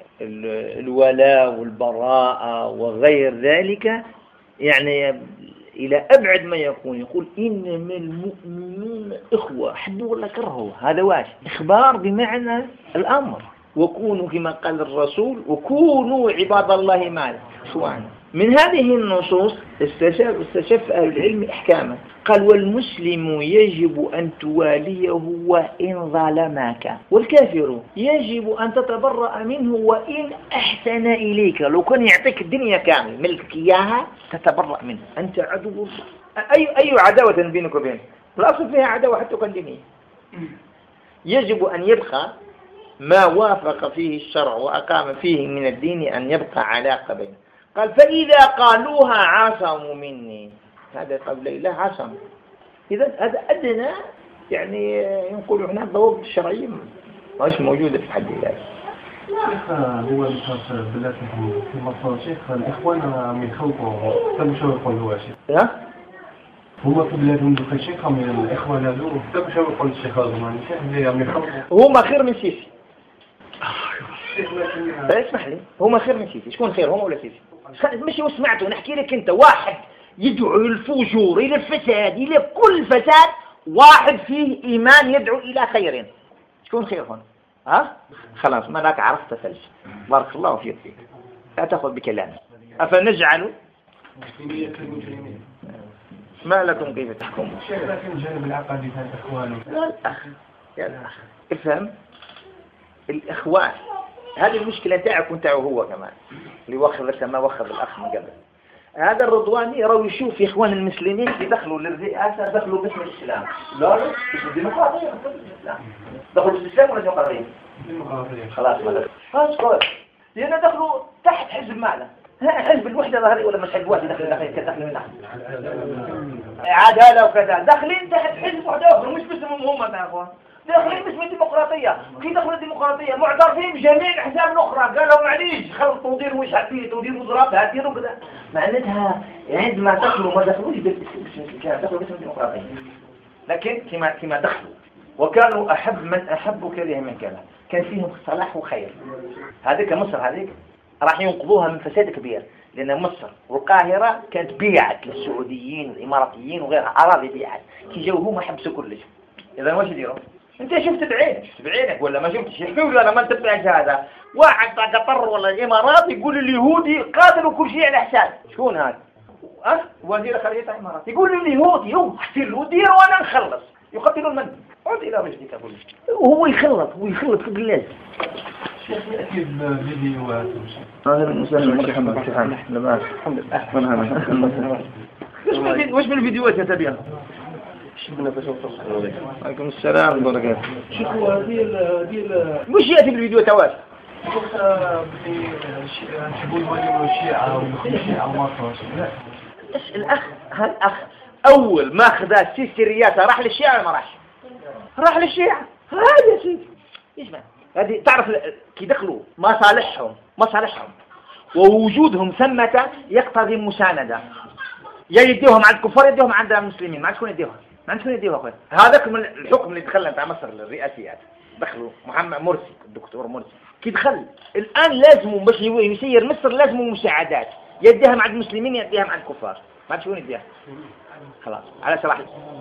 الولاء والبراءة وغير ذلك، يعني إلى أبعد ما يكون. يقول إنما المؤمنون إخوة حبوا ولا كرهوا، هذا واش إخبار بمعنى الأمر. وكونوا كما قال الرسول وكونوا عباد الله معنا إخوانا. من هذه النصوص استشف أهل العلم أحكاما، قال والمسلم يجب أن تواليه وإن ظلمك، والكافر يجب أن تتبرأ منه وإن أحسن إليك. لو كان يعطيك الدنيا كامل ملكك إياها تتبرأ منه، أنت عدو. أي عداوة بينك وبينه؟ الأصل فيها عداوة حتى كان دينية. يجب أن يبقى ما وافق فيه الشرع وأقام فيه من الدين أن يبقى علاقة بينه. قال فإذا قالوها عاصموا مني، هذا قبل الله عاصموا. إذا هذا أدنى يعني ينقلوا هنا الضوابط الشرعية مش موجودة في حد ذاته.
شيخ هو الخاص بلاتهم في مصر شيخ الإخوان من خوفه تم شوقوا له شيخ. هما في بلادهم دوك الشيخ من الإخوان هذو تم شوقوا الشيخ هذا من خوفه.
هما خير من سيسي. اسمح لي، هما خير من سيسي. شكون خير هما ولا سيسي؟ ماشي وسمعته نحكي لك أنت واحد يدعو إلى الفجور إلى الفساد إلى كل فساد، واحد فيه إيمان يدعو إلى خير. شكون خير هون؟ خلاص ما لك عرفت فلس. بارك الله فيك لا تأخذ بكلامي. أفنجعل ما لكم كيف تحكمون؟
لكن الجانب العقدي هذا إخوانه.
يا الأخ افهم الإخوان، هذه المشكلة تاعك وانت هو كمان اللي وخذ ما وخذ الأخ من قبل. هذا الرضواني راهو يشوف في إخوان المسلمين يدخلوا للرئاسة دخلوا باسم الإسلام. لا باسم الديمقراطية، دخلوا باسم الإسلام ولا ديمقراطية؟ خلاص ما دخلوا. اسكت، لأن دخلوا تحت حزب ماذا؟ حزب الوحدة ظهري ولا مش حزب واحد داخل من نحن عدالة وكذا، داخلين تحت حزب واحد آخر مش باسمهم هم يا أخوان، داخلين باسم الديمقراطية. كي دخلوا الديمقراطية معترفين بجميع الأحزاب الأخرى، قالوا معليش خلطوا وديروا وش حبيتوا وديروا وزراء هاتيروا كذا. معناتها عندما دخلوا ما دخلوش باسم الكلام، دخلوا باسم الديمقراطية، لكن كما دخلوا وكانوا أحب من أحب وكره من كره، كان فيهم صلاح وخير. هذيك مصر هذيك راح ينقذوها من فساد كبير، لأن مصر والقاهرة كانت بيعت للسعوديين والإماراتيين وغيرها، أراضي بيعت. كي جاو هما حبسوا كل شيء. إذا واش يديروا؟ أنت شفت بعينك ولا ما شفتش؟ يحكوا لي أنا ما نتبعش هذا. واحد تاع قطر ولا الإمارات يقول اليهودي قاتلوا كل شيء على حساب. شكون هذا؟ وزير خارجية الإمارات يقول اليهودي هو احتلوا ديروا وأنا نخلص. يقتلون من؟ عد إلى رشدك أقول لك. وهو يخلط في البلاد.
شيخ يأتي بفيديوهات.
هذا المسلم محمد الحمد لله. وش من الفيديوهات يا تبيان؟ عليكم السلام ورحمة الله وبركاته.
شيخ هو
مش يأتي بالفيديوهات واش؟ الأخ أول ما خذا السيسي رياسة راح للشيعة ولا ما راحش؟ راح للشيعة. هذا يا سيدي اسمع هذه تعرف كي دخلوا مصالحهم ووجودهم ثمة يقتضي المساندة. يا يديهم عند الكفار يديهم عند المسلمين، ما عند شكون يديهم؟ ما عند شكون يديهم أخويا. هذاك من الحكم اللي دخل نتاع مصر الرئاسيات، دخلوا محمد مرسي، الدكتور مرسي كي دخل الآن لازموا باش يسير مصر لازموا مساعدات، يديها مع المسلمين يديها مع الكفار، ما عند شكون يديها. خلاص على صلاح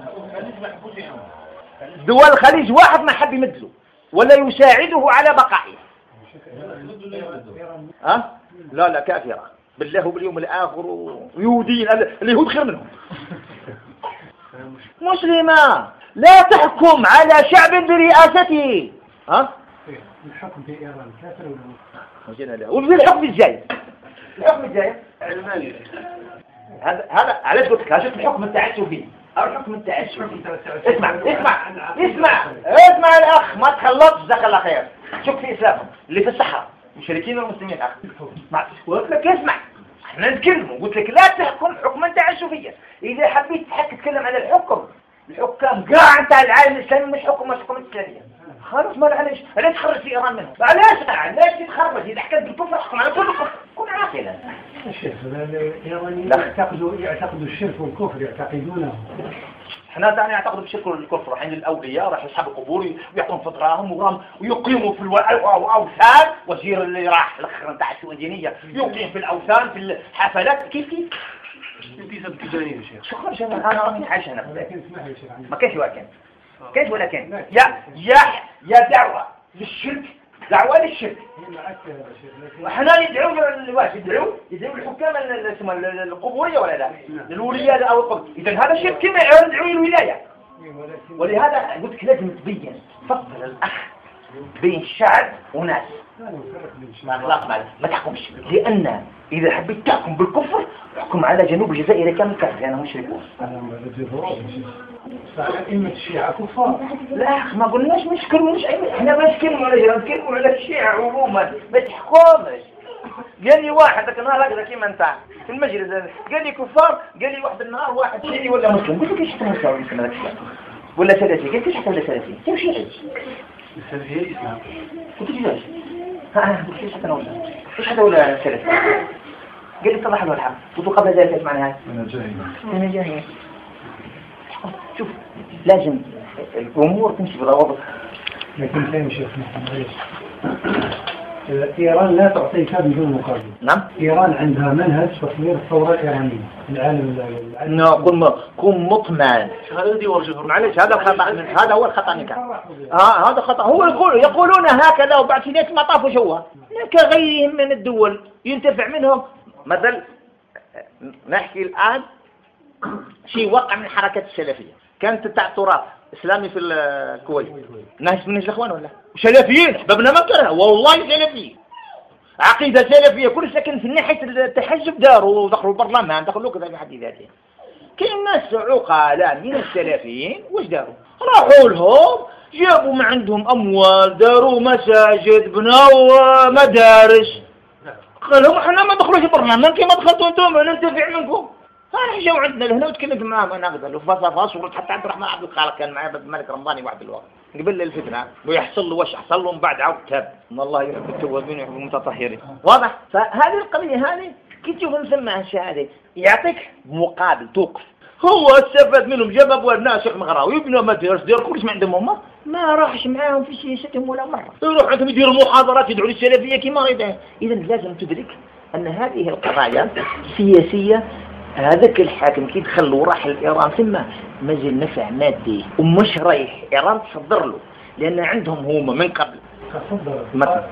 دول الخليج واحد ما حب يمدله ولا يساعده على بقائه. لا كافرة بالله وباليوم الآخر ويهودين، اليهود خير منهم. مسلمة لا تحكم على شعب برئاسته.
الحكم في إيران كافر
ولا وفي الحكم الجاي علماني. هذا علاش قلت لك هذا الحكم التعسفي أو الحكم التعسفي. اسمع الأخ، ما تخلطش جزاك الله خير. شوف في إسلامهم اللي في الصحراء مشركين والمسلمين أخ. قلت لك اسمع، احنا نتكلموا، قلت لك لا تحكم حكما تعسفيا. إذا حبيت تتكلم على الحكام كاع نتاع العالم الإسلامي مش حكم الإسلامية. خلاص ما علاش تخرج في إيران منهم؟ علاش تتخرج؟ إذا حكيت بالكفر احكم على كل كفر، كن عاقلا.
الشيخ الإيرانيين يعتقدوا الشرك والكفر يعتقدونه.
احنا تاني يعتقدوا بالشرك والكفر، رايحين للأولياء، راح يسحبوا القبور ويعطون فطراهم ويقيموا في الأوثان. وزير اللي راح الأخر نتاع الشؤون الدينية يقيم في الأوثان في الحفلات. كيف
انتساب تجاري يا شيخ.
شكرا أنا راني عايش هنا ما كاينش ولا كان يا دعوة للشرك، دعوة للشرك. وحنا يدعو يدعو الحكام القبورية ولا لا؟ الولياء أو القبور. إذا هذا شرك كما يدعو الولاية. ولهذا قلت لك لازم تبين فضل الأخ بين الشعب وناس. ما تحكمش، لأن إذا حبيت تحكم بالكفر احكم على جنوب الجزائر كامل كافر لأنهم مشركون.
أئمة الشيعة كفار.
لا ما قلناش مش احنا ما نتكلموا على جنوب، نتكلموا على الشيعة عموما. ما تحكمش. قال لي واحد ذاك النهار هكذا كيما انت في المجلس قال لي كفار، قال لي واحد النهار واحد شيعي ولا مسلم. قلت له كيفاش تنساو مسلم هذاك الشيء ولا سلفي؟ قال كيفاش حتى ولا سلفي؟ انت شيعي.
السلفية الإسلام.
قلت له كيفاش؟ قلت كيفاش حتى ولا ايش حتى ولا سلفي؟ قال لي اتضح له الحق. قلت له قبل ذلك معناها هاي انا جاهل. شوف لازم الامور تمشي بضوابط.
لكن فين شيخ إيران لا تعطيك بدون مقابل.
نعم.
إيران عندها منهج تطوير الثورة الإيرانية.
العالم كن مطمئن. معلش هذا هو الخطأ منك. هذا خطأ. هو يقولون هكذا وبعد في ناس ما طافوا شوا. كغيرهم من الدول ينتفع منهم. مثل نحكي الآن شيء وقع من الحركات السلفية، كانت تاع تراث إسلامي في الكويت. ناس من الإخوان ولا سلفيين حبابنا ما كره والله سلفيين، عقيدة سلفية، كل ساكن في ناحية التحزب داروا ودخلوا البرلمان، دخلوا كذا في حد ذاته. كاين ناس عقلاء من السلفيين واش داروا؟ راحوا لهم جابوا من عندهم أموال، داروا مساجد، بنوا مدارس. قالوا احنا ما دخلوش البرلمان كيما دخلتوا انتم، ننتفع منكم. صار جاوا عندنا لهنا وتكلمت معاهم انا نقدر وفاص ورحت حتى عبد الرحمن عبد الخالق كان معايا الملك رمضاني واحد الوقت قبل الفتنه ويحصل له واش حصل له من بعد عاود تاب ان الله يحب التوابين ويحب المتطهرين. واضح؟ فهذه القضيه هذه كي تشوف نسمعها الشهاده يعطيك مقابل توقف. هو استفاد منهم، جاب ابواب ناس شيخ مغراوي يبنوا مدارس دير كلش ما عندهم هما، ما راحش معاهم في سياستهم ولا مره، يروح عندهم يديروا محاضرات يدعوا للسلفيه كما يريدون. اذا لازم تدرك ان هذه القضايا سياسيه. هذاك الحاكم كي دخل وراح لإيران ثم مازال نفع مادي ومش رايح إيران تصدر له، لأن عندهم هما من قبل مثلا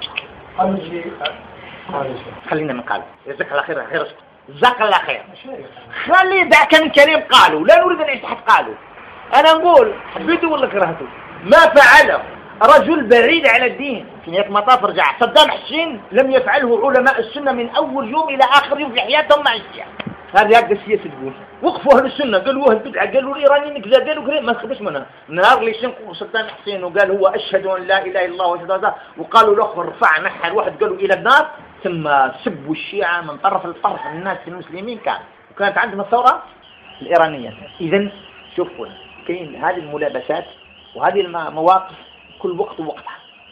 خلينا من قبل جزاك الله خير غير اسكت جزاك الله خير خلي دعك من كلام قالوا لا نريد أن نعيش تحت قالوا. أنا نقول حبيته ولا كرهته ما فعله رجل بعيد على الدين في نهاية المطاف رجع. صدام حسين لم يفعله علماء السنة من أول يوم إلى آخر يوم في حياتهم مع الشيعة. هذه هكذا السياسة تقول. وقفوا أهل السنة قالوا أهل البدعة قالوا الإيرانيين كذا قالوا كذا ما تخبش منها. النهار اللي شنقوا صدام حسين وقال هو أشهد أن لا إله إلا الله وأشهد أن لا، وقالوا الآخر رفع نحى واحد قالوا إلى النار، ثم سبوا الشيعة من طرف لطرف الناس المسلمين وكانت عندهم الثورة الإيرانية. إذا شوفوا كاين هذه الملابسات وهذه المواقف كل وقت ووقتها.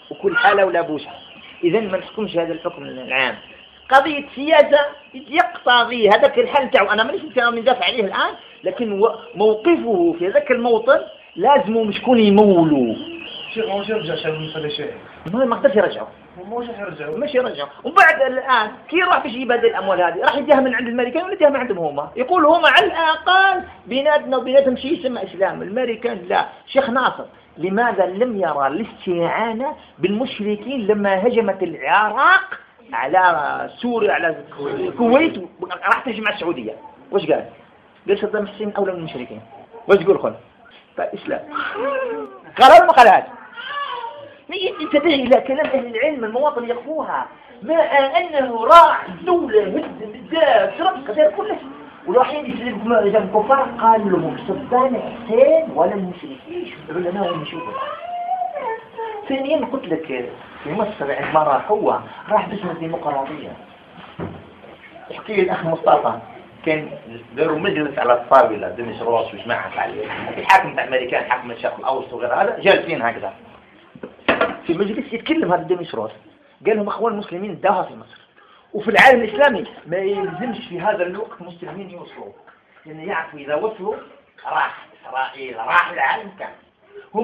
وكل حالة ولا بوسة. إذا ما نحكمش هذا الحكم العام. قضية سياسة يقتضي هذاك الحل تاعو، أنا مانيش ندافع عليه الآن، لكن موقفه في ذاك الموطن لازم مش يكون يمولوا.
شيخ ما يرجع شاب مثل شيء.
ما قدرش يرجعوا. مش يرجعوا. وبعد الآن كي راح باش يبادل الأموال هذه؟ راح يديها من عند الأمريكان ولا يديها من عندهم هما؟ يقولوا هما على الأقل بيناتنا وبيناتهم شيء يسمى إسلام، الأمريكان لا. شيخ ناصر لماذا لم يرى الاستعانة بالمشركين لما هجمت العراق على سوريا على الكويت راح تهجم على السعودية؟ وش قال؟ قال صدام حسين أولى من المشركين. وش تقول خل؟ فإسلام قال ما قال هذا. انتبه إلى كلام أهل العلم، المواطن يقفوها، ما أنه راح دولة هد بالذات سرق كثير كله والوحيد يسلم الكفار قال لهم صدام حسين ولا المشركين. العلماء هم يشوفوا. ثانيا قلت لك في مصر عندما راح باسم الديمقراطية. يحكي لي الأخ مصطفى كان داروا مجلس على الطاولة دمش روس وجماعة عليه الحاكم تاع الأمريكان، حاكم الشرق الأوسط وغير هذا، جالسين هكذا في مجلس يتكلم هذا دمش روس، قال لهم أخوان المسلمين داها في مصر وفي العالم الإسلامي ما يلزمش في هذا الوقت المسلمين يوصلوا، لأن يعرفوا إذا وصلوا راح إسرائيل راح العالم كامل. هم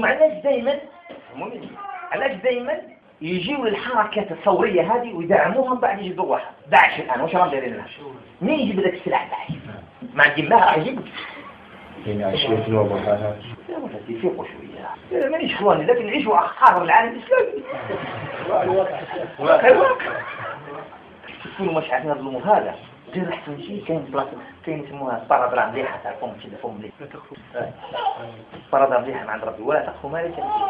علاش دايما يجيوا للحركات الثورية هذه ويدعموهم بعد يجي دور واحد. داعش الآن وش راهم دايرين لها؟ مين يجيب لك السلاح داعش؟ ما نجيب لها راح يجيب
يعني 20 في الوضع هذا
يا ولدي فيقوا شوية مانيش إخواني، لكن نعيشوا أخطار العالم الإسلامي الواقع تكونوا مش عارفين الظلم هذا غير أحسن شيء. كاين يسموها بارادرام مليحة، تعرفون كذا فم مليح بارادرام مليحة من عند ربي، ولا تخفوا ما ليس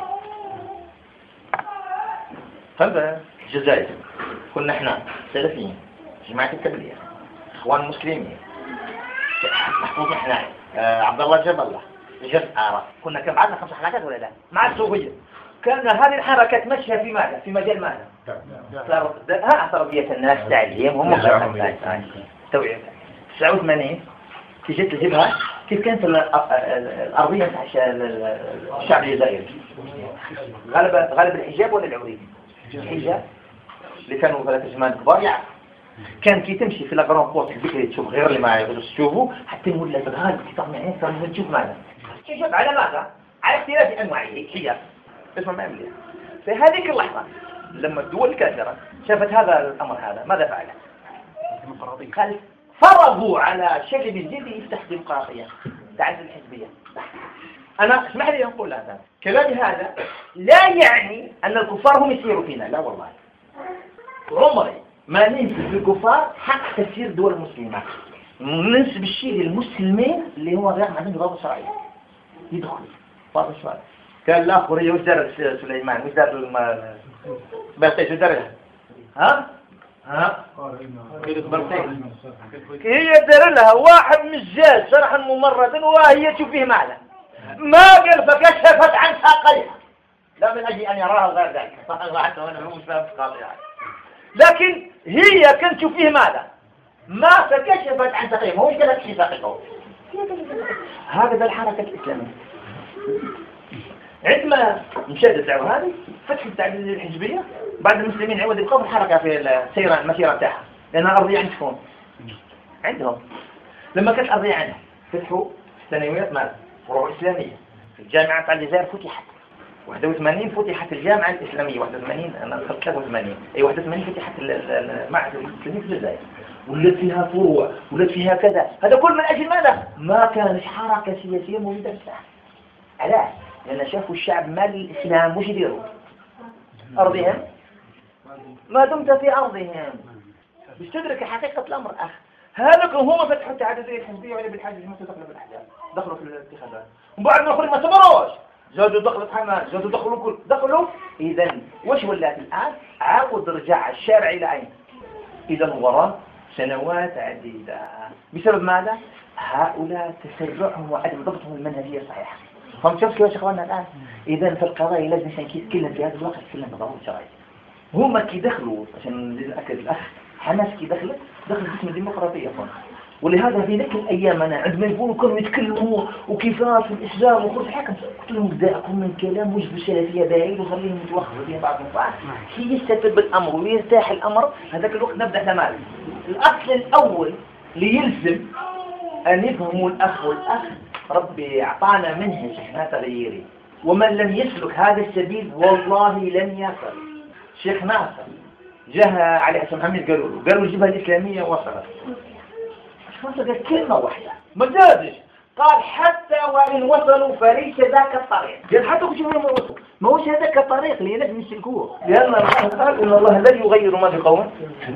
هذا. الجزائر كنا احنا سلفيين جماعة التبليغ اخوان مسلمين محفوظ احنا عبد الله جاب الله الجزائر كنا كم عندنا 5 حلقات ولا لا مع الصوفية. كان هذه الحركات ماشية في ماذا؟ في مجال ماذا؟ تربية الناس، تعليمهم توعية. 89 في جت الجبهة كيف كانت الأرضية تاع الشعب الجزائري؟ غالب الحجاب ولا العوري؟ الحجاب اللي كانوا ثلاث زمان كبار يعني كان كي تمشي في لاغرون بورت البكري تشوف غير اللي ما يقدروا تشوفوا حتى نولى غالب كي طعم عين صار نشوف ماذا؟ حجاب على ماذا؟ على اختلاف أنواعه حجاب اسمه ما يملي. في هذيك اللحظة لما الدول الكافرة شافت هذا الأمر هذا ماذا فعلت؟ قال فرضوا على شكل الجدي يفتح ديمقراطية تعزل الحزبية. أنا اسمح لي أقول هذا كلامي هذا لا يعني أن الكفار هم يسيروا فينا، لا والله عمري ما ننسب الكفار حق تسيير دول المسلمات، ننسب الشيء للمسلمين اللي هو غير عندهم ضابط شرعي يدخل بعض السؤال. كان الآخر وش دار سليمان وش دار بلقيس وش دار هي دار لها واحد مجاز شرحا ممردا وهي تشوف فيه معنى ما قال فكشفت عن ساقيها لا من أجل أن يراها غير ذلك حتى وأنا مش فاهم لكن هي كانت تشوف فيه ماذا ما فكشفت عن ساقيها ما هو قالت في ساقيها. هكذا الحركة الإسلامية عندما مشاهدة الدعوة هذه فتح التعديل الحزبية بعد المسلمين عود يبقوا الحركة في المسيرة تاعها لأنها أرضية عند شكون؟ عندهم. لما كانت أرضية عندهم فتحوا ثانويات ماذا؟ فروع إسلامية. الجامعة تاع الجزائر فتحت 81 فتحت الجامعة الإسلامية 81 أنا دخلت 83 أي 81 فتحت المعهد الإسلامي في الجزائر ولات فيها فروع ولات فيها كذا. هذا كل من أجل ماذا؟ ما كانت حركة سياسية موجودة في الساحة. علاش؟ لأن شافوا الشعب مال الإسلام وش يديروا؟ أرضهم ما دمت في أرضهم باش تدرك حقيقة الأمر أخ. هذاك هم فتحوا التعددية الحزبية ولا بالحاجة ما دخلوا في الأحزاب دخلوا في الانتخابات ومن بعد ما آخرين ما صبروش زادوا دخلت حماس زادوا دخلوا كل دخلوا. إذا وش ولات الآن؟ عاود رجع الشارع إلى أين؟ إذا وراء سنوات عديدة بسبب ماذا؟ هؤلاء تسرعهم وعدم ضبطهم المنهجية الصحيحة. فهمت كيف يا شيخنا الآن؟ إذا في القضايا لازم عشان كي يتكلم في هذا الوقت يتكلم بضبط شرعي. هما كي دخلوا عشان نأكد الأخ حماس كي دخلت باسم الديمقراطية
ولهذا في ذيك الأيام أنا عندما يقولوا كانوا يتكلموا وكيفاش الإسلام وكل حاجة قلت لهم داعكم من كلام وجب السلفية بعيد وخليهم يتوخوا بين بعضهم بعض كي يستتب الأمر ويرتاح الأمر هذاك الوقت نبدأ نمال. الأصل الأول ليلزم أن يفهموا الأخ والأخ ربي أعطانا منهج احنا تغييري، ومن لم يسلك هذا السبيل والله لن يصل. شيخ ناصر جاء علي حسن محمد قالوا الجبهة الإسلامية وصلت. قال كلمة واحدة ما زادش، قال حتى وإن وصلوا فليس ذاك الطريق. قال حتى وش ما وصلوا ما هوش هذاك الطريق اللي لازم يسلكوه، لأن الله قال إن الله لا يغير ما بقوم.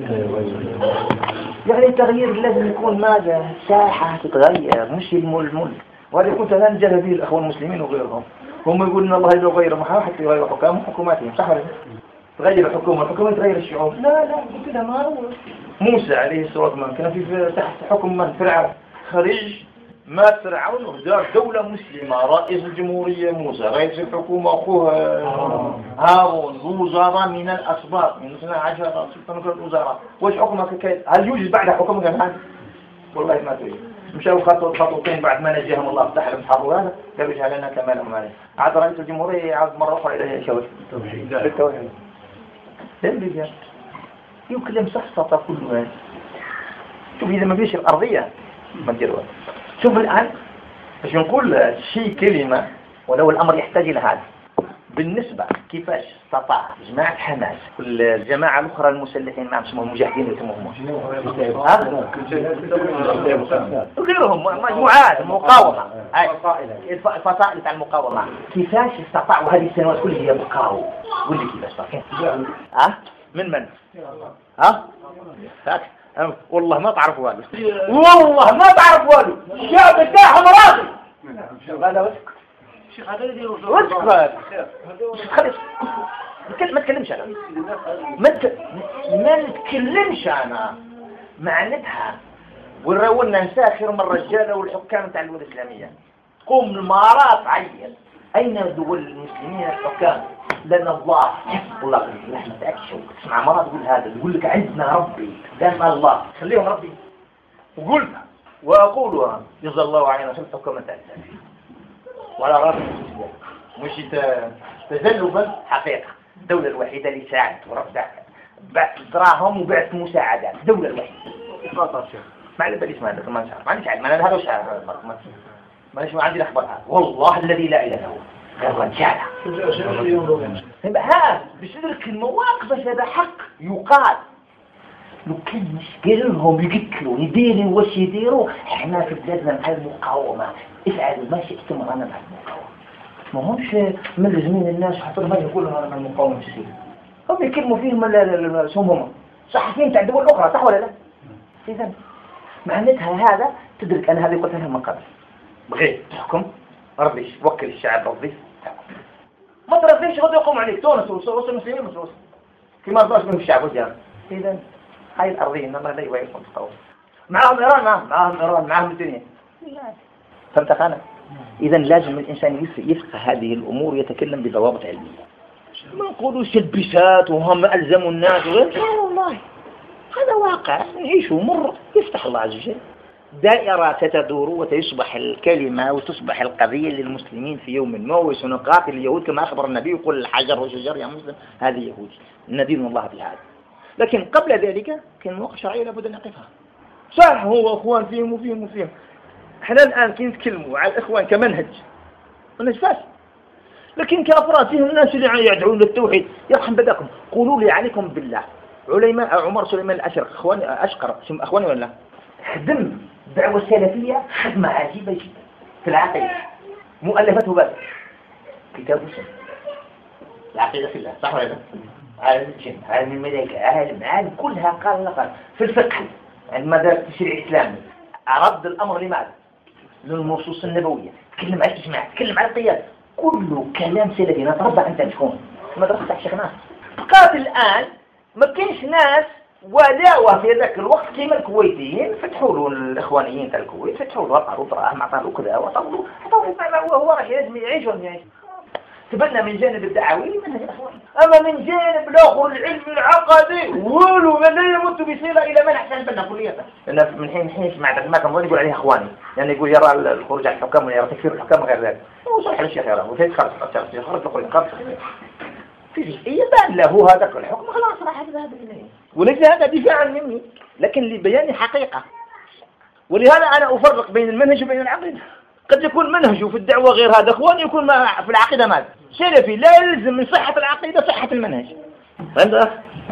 يعني التغيير لازم يكون ماذا؟ ساحة تتغير مش الملك. وهذا يكون تهان جهل به الأخوة المسلمين وغيرهم. هم يقولون إن الله لا يغير محا حتى يغير حكوماتهم، صح ولا؟ تغير الحكومة تغير الشعوب. لا كده ما هو. موسى عليه الصلاة والسلام كان في تحت حكم من؟ فرعون. خرج مات فرعون ودار دولة مسلمة، رئيس الجمهورية موسى، رئيس الحكومة أخوه هارون، وزراء من الأسباط من 12 سلطان وزراء. وش حكمك كيف؟ هل يوجد بعد حكمك هذا؟ والله ما توجد. مشاو خطوتين بعد ما نجاهم الله فتح لهم حروا هذا قالوا اجعل لنا كما لهم عليه. عاد رئيس الجمهورية يعود مرة أخرى إلى شوي بالتوحيد. لم يكلم سفسطة كل هذا. شوف إذا ما فيش الأرضية ما تديروها. شوف الآن باش نقول شيء كلمة ولو الأمر يحتاج إلى هذا. بالنسبة كيفاش استطاع جماعة حماس والجماعة الأخرى المسلحين معهم اسمهم المجاهدين يسموهم وغيرهم مجموعات المقاومة الفصائل تاع المقاومة كيفاش استطاعوا هذه السنوات كلها يبقاوا واللي كيفاش من والله ما تعرف والو والله ما تعرف والو الشعب تاعهم راضي هذا وسك شيخ هذا اللي ما تكلمش انا ما نتكلمش انا معناتها ونراولنا نساخر من الرجاله والحكام تاع الدول الاسلاميه قوم المارات عين اين دول المسلمين الحكام لأن الله والله رحمة أكشف تسمع مرات تقول هذا يقول لك عندنا ربي لأن الله خليهم ربي وقلنا وأقولها جزا الله علينا في الحكومة الثانية وعلى رأس مش تزلبا حقيقة الدولة الوحيدة اللي ساعدت ورفعت بعت دراهم وبعت مساعدات الدولة الوحيدة قطر شيخ ما على بالي اسمها ما نعرف ما نعرف ما أنا هذا وش عارف ما عندي الأخبار والله الذي لا إله إلا هو الرجالة ها بصدرك المواقف هذا حق يقال لو كان مشكلهم يقتلوا يديروا واش يديروا احنا في بلادنا مع المقاومة افعلوا ما شئتم انا مع المقاومة ما همش ملزمين الناس حتى ما يقولوا انا مع المقاومة السياسية هم يكلموا فيهم هم صحفيين تاع دول اخرى صح ولا لا؟ اذا معناتها هذا تدرك انا هذه قلت لها من قبل بغيت تحكم ربي وكل الشعب ربي ما ترفيش غادي يقوم عليك تونس وصل المسلمين وصل كما رضاش من الشعب والجامعة. إذا هاي الأرضية إنما لا يبغيكم تقوم معهم إيران معهم الدنيا فهمت أخانا. إذا لازم الإنسان يفقه هذه الأمور يتكلم بضوابط علمية ما نقولوا شلبسات وهم ألزموا الناس لا والله هذا واقع نعيشه مر يفتح الله عز وجل دائرة ستدور وتصبح الكلمة وتصبح القضية للمسلمين في يوم ما وسنقاتل اليهود كما أخبر النبي يقول الحجر والشجر يا مسلم هذه يهود ندين الله بهذا. لكن قبل ذلك كان مواقف شرعية لابد أن نقفها صح هو أخوان فيهم احنا الآن كي نتكلموا على الإخوان كمنهج فاش لكن كأفراد فيهم الناس اللي يدعون للتوحيد يرحم بدكم قولوا لي عليكم بالله عمر سليمان الأشرق أخواني ولا خدم الدعوة السلفية خدمة عجيبة جدا في العقيدة مؤلفته بس كتاب وسنة العقيدة في الله صح ولا لا؟ عالم الجن عالم الملائكة عالم كلها قال في الفقه عند مدارس التشريع الإسلامي عرض الأمر لماذا؟ للنصوص النبوية تكلم على الإجماع تكلم على القياس كله كلام سلفي نتربع أنت تكون مدرسة تاع الشيخ ناصر. بقات الآن ما كاينش ناس ولاوه في ذاك الوقت كيما الكويتيين فتحوا له الاخوانيين تاع الكويت فتحوا له عطاو دراهم عطاو كذا وعطاو له وهو راح لازم يعيش
تبنى من جانب الدعوي منهج الإخوان، أما من جانب الآخر العلم العقدي ولو من لا يمت بصلة إلى من أحسن بنا كلية. لأن من حين سمعت ما كان يقول عليه إخواني، يعني يقول يرى الخروج على الحكام ويرى تكفير الحكام وغير ذلك. هو صحيح الشيخ يرى وثيت خرج في جزئية بان له هذا الحكم خلاص راح هذا إليه، وليس هذا دفاعا مني لكن لبيان حقيقة. ولهذا أنا أفرق بين المنهج وبين العقيدة. قد يكون منهجه في الدعوة غير هذا إخوان، يكون في العقيدة ماذا سلفي، لا يلزم من صحة العقيدة صحة المنهج. فهمت؟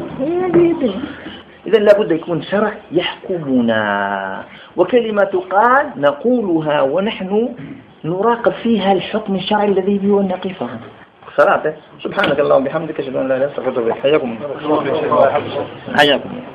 إذن لابد يكون شرع يحكمنا، وكلمة تقال نقولها ونحن نراقب فيها الحكم الشرعي الذي به نقفه. صلاته سبحانك اللهم وبحمدك أشهد أن لا إله إلا أنت أستغفرك وأتوب إليك. حياكم الله.